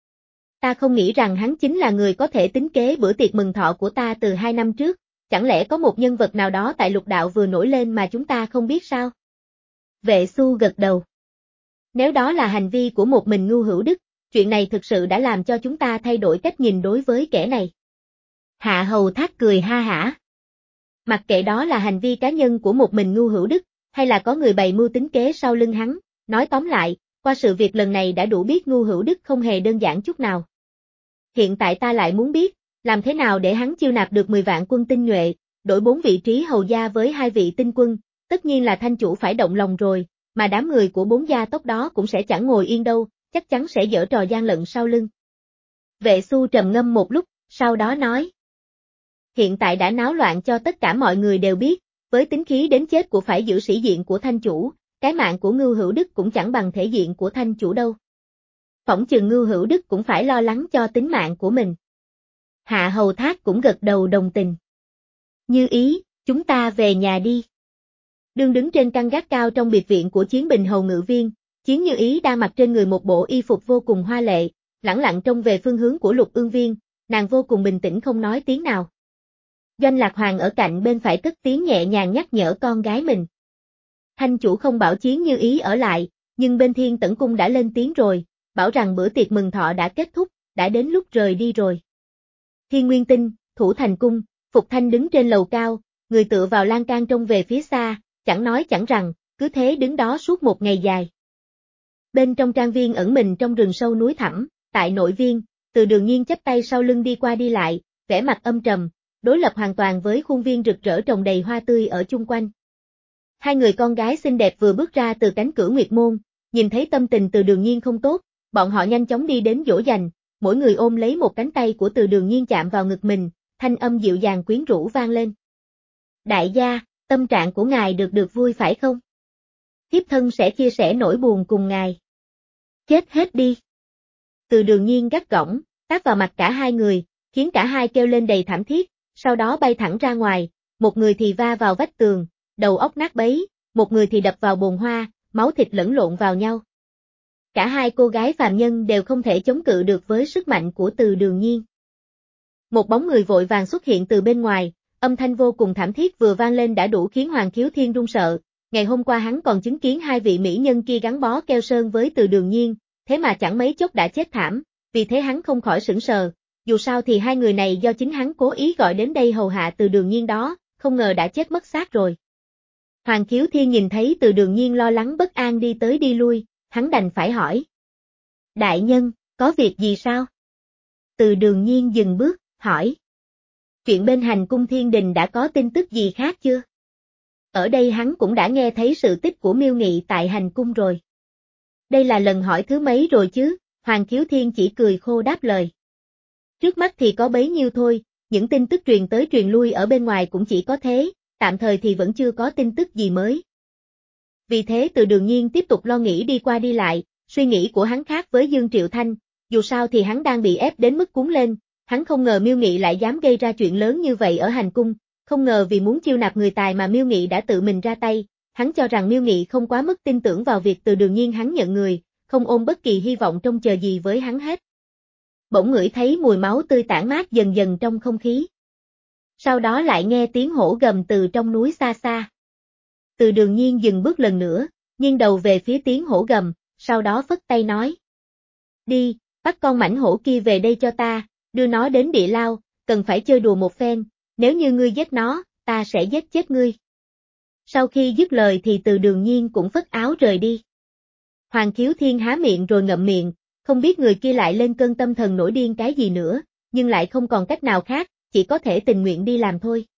Ta không nghĩ rằng hắn chính là người có thể tính kế bữa tiệc mừng thọ của ta từ hai năm trước, chẳng lẽ có một nhân vật nào đó tại Lục đạo vừa nổi lên mà chúng ta không biết sao? Vệ Xu gật đầu. Nếu đó là hành vi của một mình Ngưu Hữu Đức, chuyện này thực sự đã làm cho chúng ta thay đổi cách nhìn đối với kẻ này. Hạ Hầu Thác cười ha hả. Mặc kệ đó là hành vi cá nhân của một mình Ngưu Hữu Đức, hay là có người bày mưu tính kế sau lưng hắn, nói tóm lại, qua sự việc lần này đã đủ biết Ngưu Hữu Đức không hề đơn giản chút nào. Hiện tại ta lại muốn biết, làm thế nào để hắn chiêu nạp được mười vạn quân tinh nhuệ, đổi bốn vị trí hầu gia với hai vị tinh quân, tất nhiên là thanh chủ phải động lòng rồi, mà đám người của bốn gia tộc đó cũng sẽ chẳng ngồi yên đâu, chắc chắn sẽ giở trò gian lận sau lưng. Vệ Xu trầm ngâm một lúc, sau đó nói. Hiện tại đã náo loạn cho tất cả mọi người đều biết, với tính khí đến chết của phải giữ sĩ diện của thanh chủ, cái mạng của Ngưu Hữu Đức cũng chẳng bằng thể diện của thanh chủ đâu. Phỏng chừng Ngưu Hữu Đức cũng phải lo lắng cho tính mạng của mình. Hạ Hầu Thác cũng gật đầu đồng tình. Như ý, chúng ta về nhà đi. Đương đứng trên căn gác cao trong biệt viện của Chiến Bình Hầu Ngự Viên, Chiến Như Ý đang mặc trên người một bộ y phục vô cùng hoa lệ, lẳng lặng trông về phương hướng của Lục Ương Viên, nàng vô cùng bình tĩnh không nói tiếng nào. Doanh Lạc Hoàng ở cạnh bên phải cất tiếng nhẹ nhàng nhắc nhở con gái mình. Thanh chủ không bảo Chiến Như Ý ở lại, nhưng bên Thiên Tẩn Cung đã lên tiếng rồi, bảo rằng bữa tiệc mừng thọ đã kết thúc, đã đến lúc rời đi rồi. Thiên Nguyên Tinh, Thủ Thành Cung, Phục Thanh đứng trên lầu cao, người tựa vào lan can trông về phía xa, chẳng nói chẳng rằng, cứ thế đứng đó suốt một ngày dài. Bên trong trang viên ẩn mình trong rừng sâu núi thẳm, tại nội viên, Từ Đường Nhiên chắp tay sau lưng đi qua đi lại, vẻ mặt âm trầm, đối lập hoàn toàn với khuôn viên rực rỡ trồng đầy hoa tươi ở chung quanh. Hai người con gái xinh đẹp vừa bước ra từ cánh cửa Nguyệt Môn, Nhìn thấy tâm tình Từ Đường Nhiên không tốt, bọn họ nhanh chóng đi đến dỗ dành, mỗi người ôm lấy một cánh tay của Từ Đường Nhiên chạm vào ngực mình, thanh âm dịu dàng quyến rũ vang lên. Đại gia, tâm trạng của ngài được được vui phải không? Thiếp thân sẽ chia sẻ nỗi buồn cùng ngài. Chết hết đi. Từ Đường Nhiên gắt gỏng, tát vào mặt cả hai người, khiến cả hai kêu lên đầy thảm thiết, sau đó bay thẳng ra ngoài, một người thì va vào vách tường, đầu óc nát bấy, một người thì đập vào bồn hoa, máu thịt lẫn lộn vào nhau. Cả hai cô gái phàm nhân đều không thể chống cự được với sức mạnh của Từ Đường Nhiên. Một bóng người vội vàng xuất hiện từ bên ngoài, âm thanh vô cùng thảm thiết vừa vang lên đã đủ khiến Hoàng Khiếu Thiên run sợ. Ngày hôm qua hắn còn chứng kiến hai vị mỹ nhân kia gắn bó keo sơn với Từ Đường Nhiên, thế mà chẳng mấy chốc đã chết thảm, vì thế hắn không khỏi sửng sờ, dù sao thì hai người này do chính hắn cố ý gọi đến đây hầu hạ Từ Đường Nhiên đó, không ngờ đã chết mất xác rồi. Hoàng Khiếu Thiên nhìn thấy Từ Đường Nhiên lo lắng bất an đi tới đi lui, hắn đành phải hỏi. Đại nhân, có việc gì sao? Từ Đường Nhiên dừng bước, hỏi. Chuyện bên hành cung thiên đình đã có tin tức gì khác chưa? Ở đây hắn cũng đã nghe thấy sự tích của Miêu Nghị tại hành cung rồi. Đây là lần hỏi thứ mấy rồi chứ, Hoàng Khiếu Thiên chỉ cười khô đáp lời. Trước mắt thì có bấy nhiêu thôi, những tin tức truyền tới truyền lui ở bên ngoài cũng chỉ có thế, tạm thời thì vẫn chưa có tin tức gì mới. Vì thế Từ Đường Nhiên tiếp tục lo nghĩ đi qua đi lại, suy nghĩ của hắn khác với Dương Triệu Thanh, dù sao thì hắn đang bị ép đến mức cuốn lên, hắn không ngờ Miêu Nghị lại dám gây ra chuyện lớn như vậy ở hành cung, không ngờ vì muốn chiêu nạp người tài mà Miêu Nghị đã tự mình ra tay, hắn cho rằng Miêu Nghị không quá mức tin tưởng vào việc Từ Đường Nhiên hắn nhận người, không ôm bất kỳ hy vọng trông chờ gì với hắn hết. Bỗng ngửi thấy mùi máu tươi tản mát dần dần trong không khí. Sau đó lại nghe tiếng hổ gầm từ trong núi xa xa. Từ Đường Nhiên dừng bước lần nữa, nghiêng đầu về phía tiếng hổ gầm, sau đó phất tay nói. Đi, bắt con mảnh hổ kia về đây cho ta, đưa nó đến địa lao, cần phải chơi đùa một phen, nếu như ngươi giết nó, ta sẽ giết chết ngươi. Sau khi dứt lời thì Từ Đường Nhiên cũng phất áo rời đi. Hoàng Khiếu Thiên há miệng rồi ngậm miệng, không biết người kia lại lên cơn tâm thần nổi điên cái gì nữa, nhưng lại không còn cách nào khác, chỉ có thể tình nguyện đi làm thôi.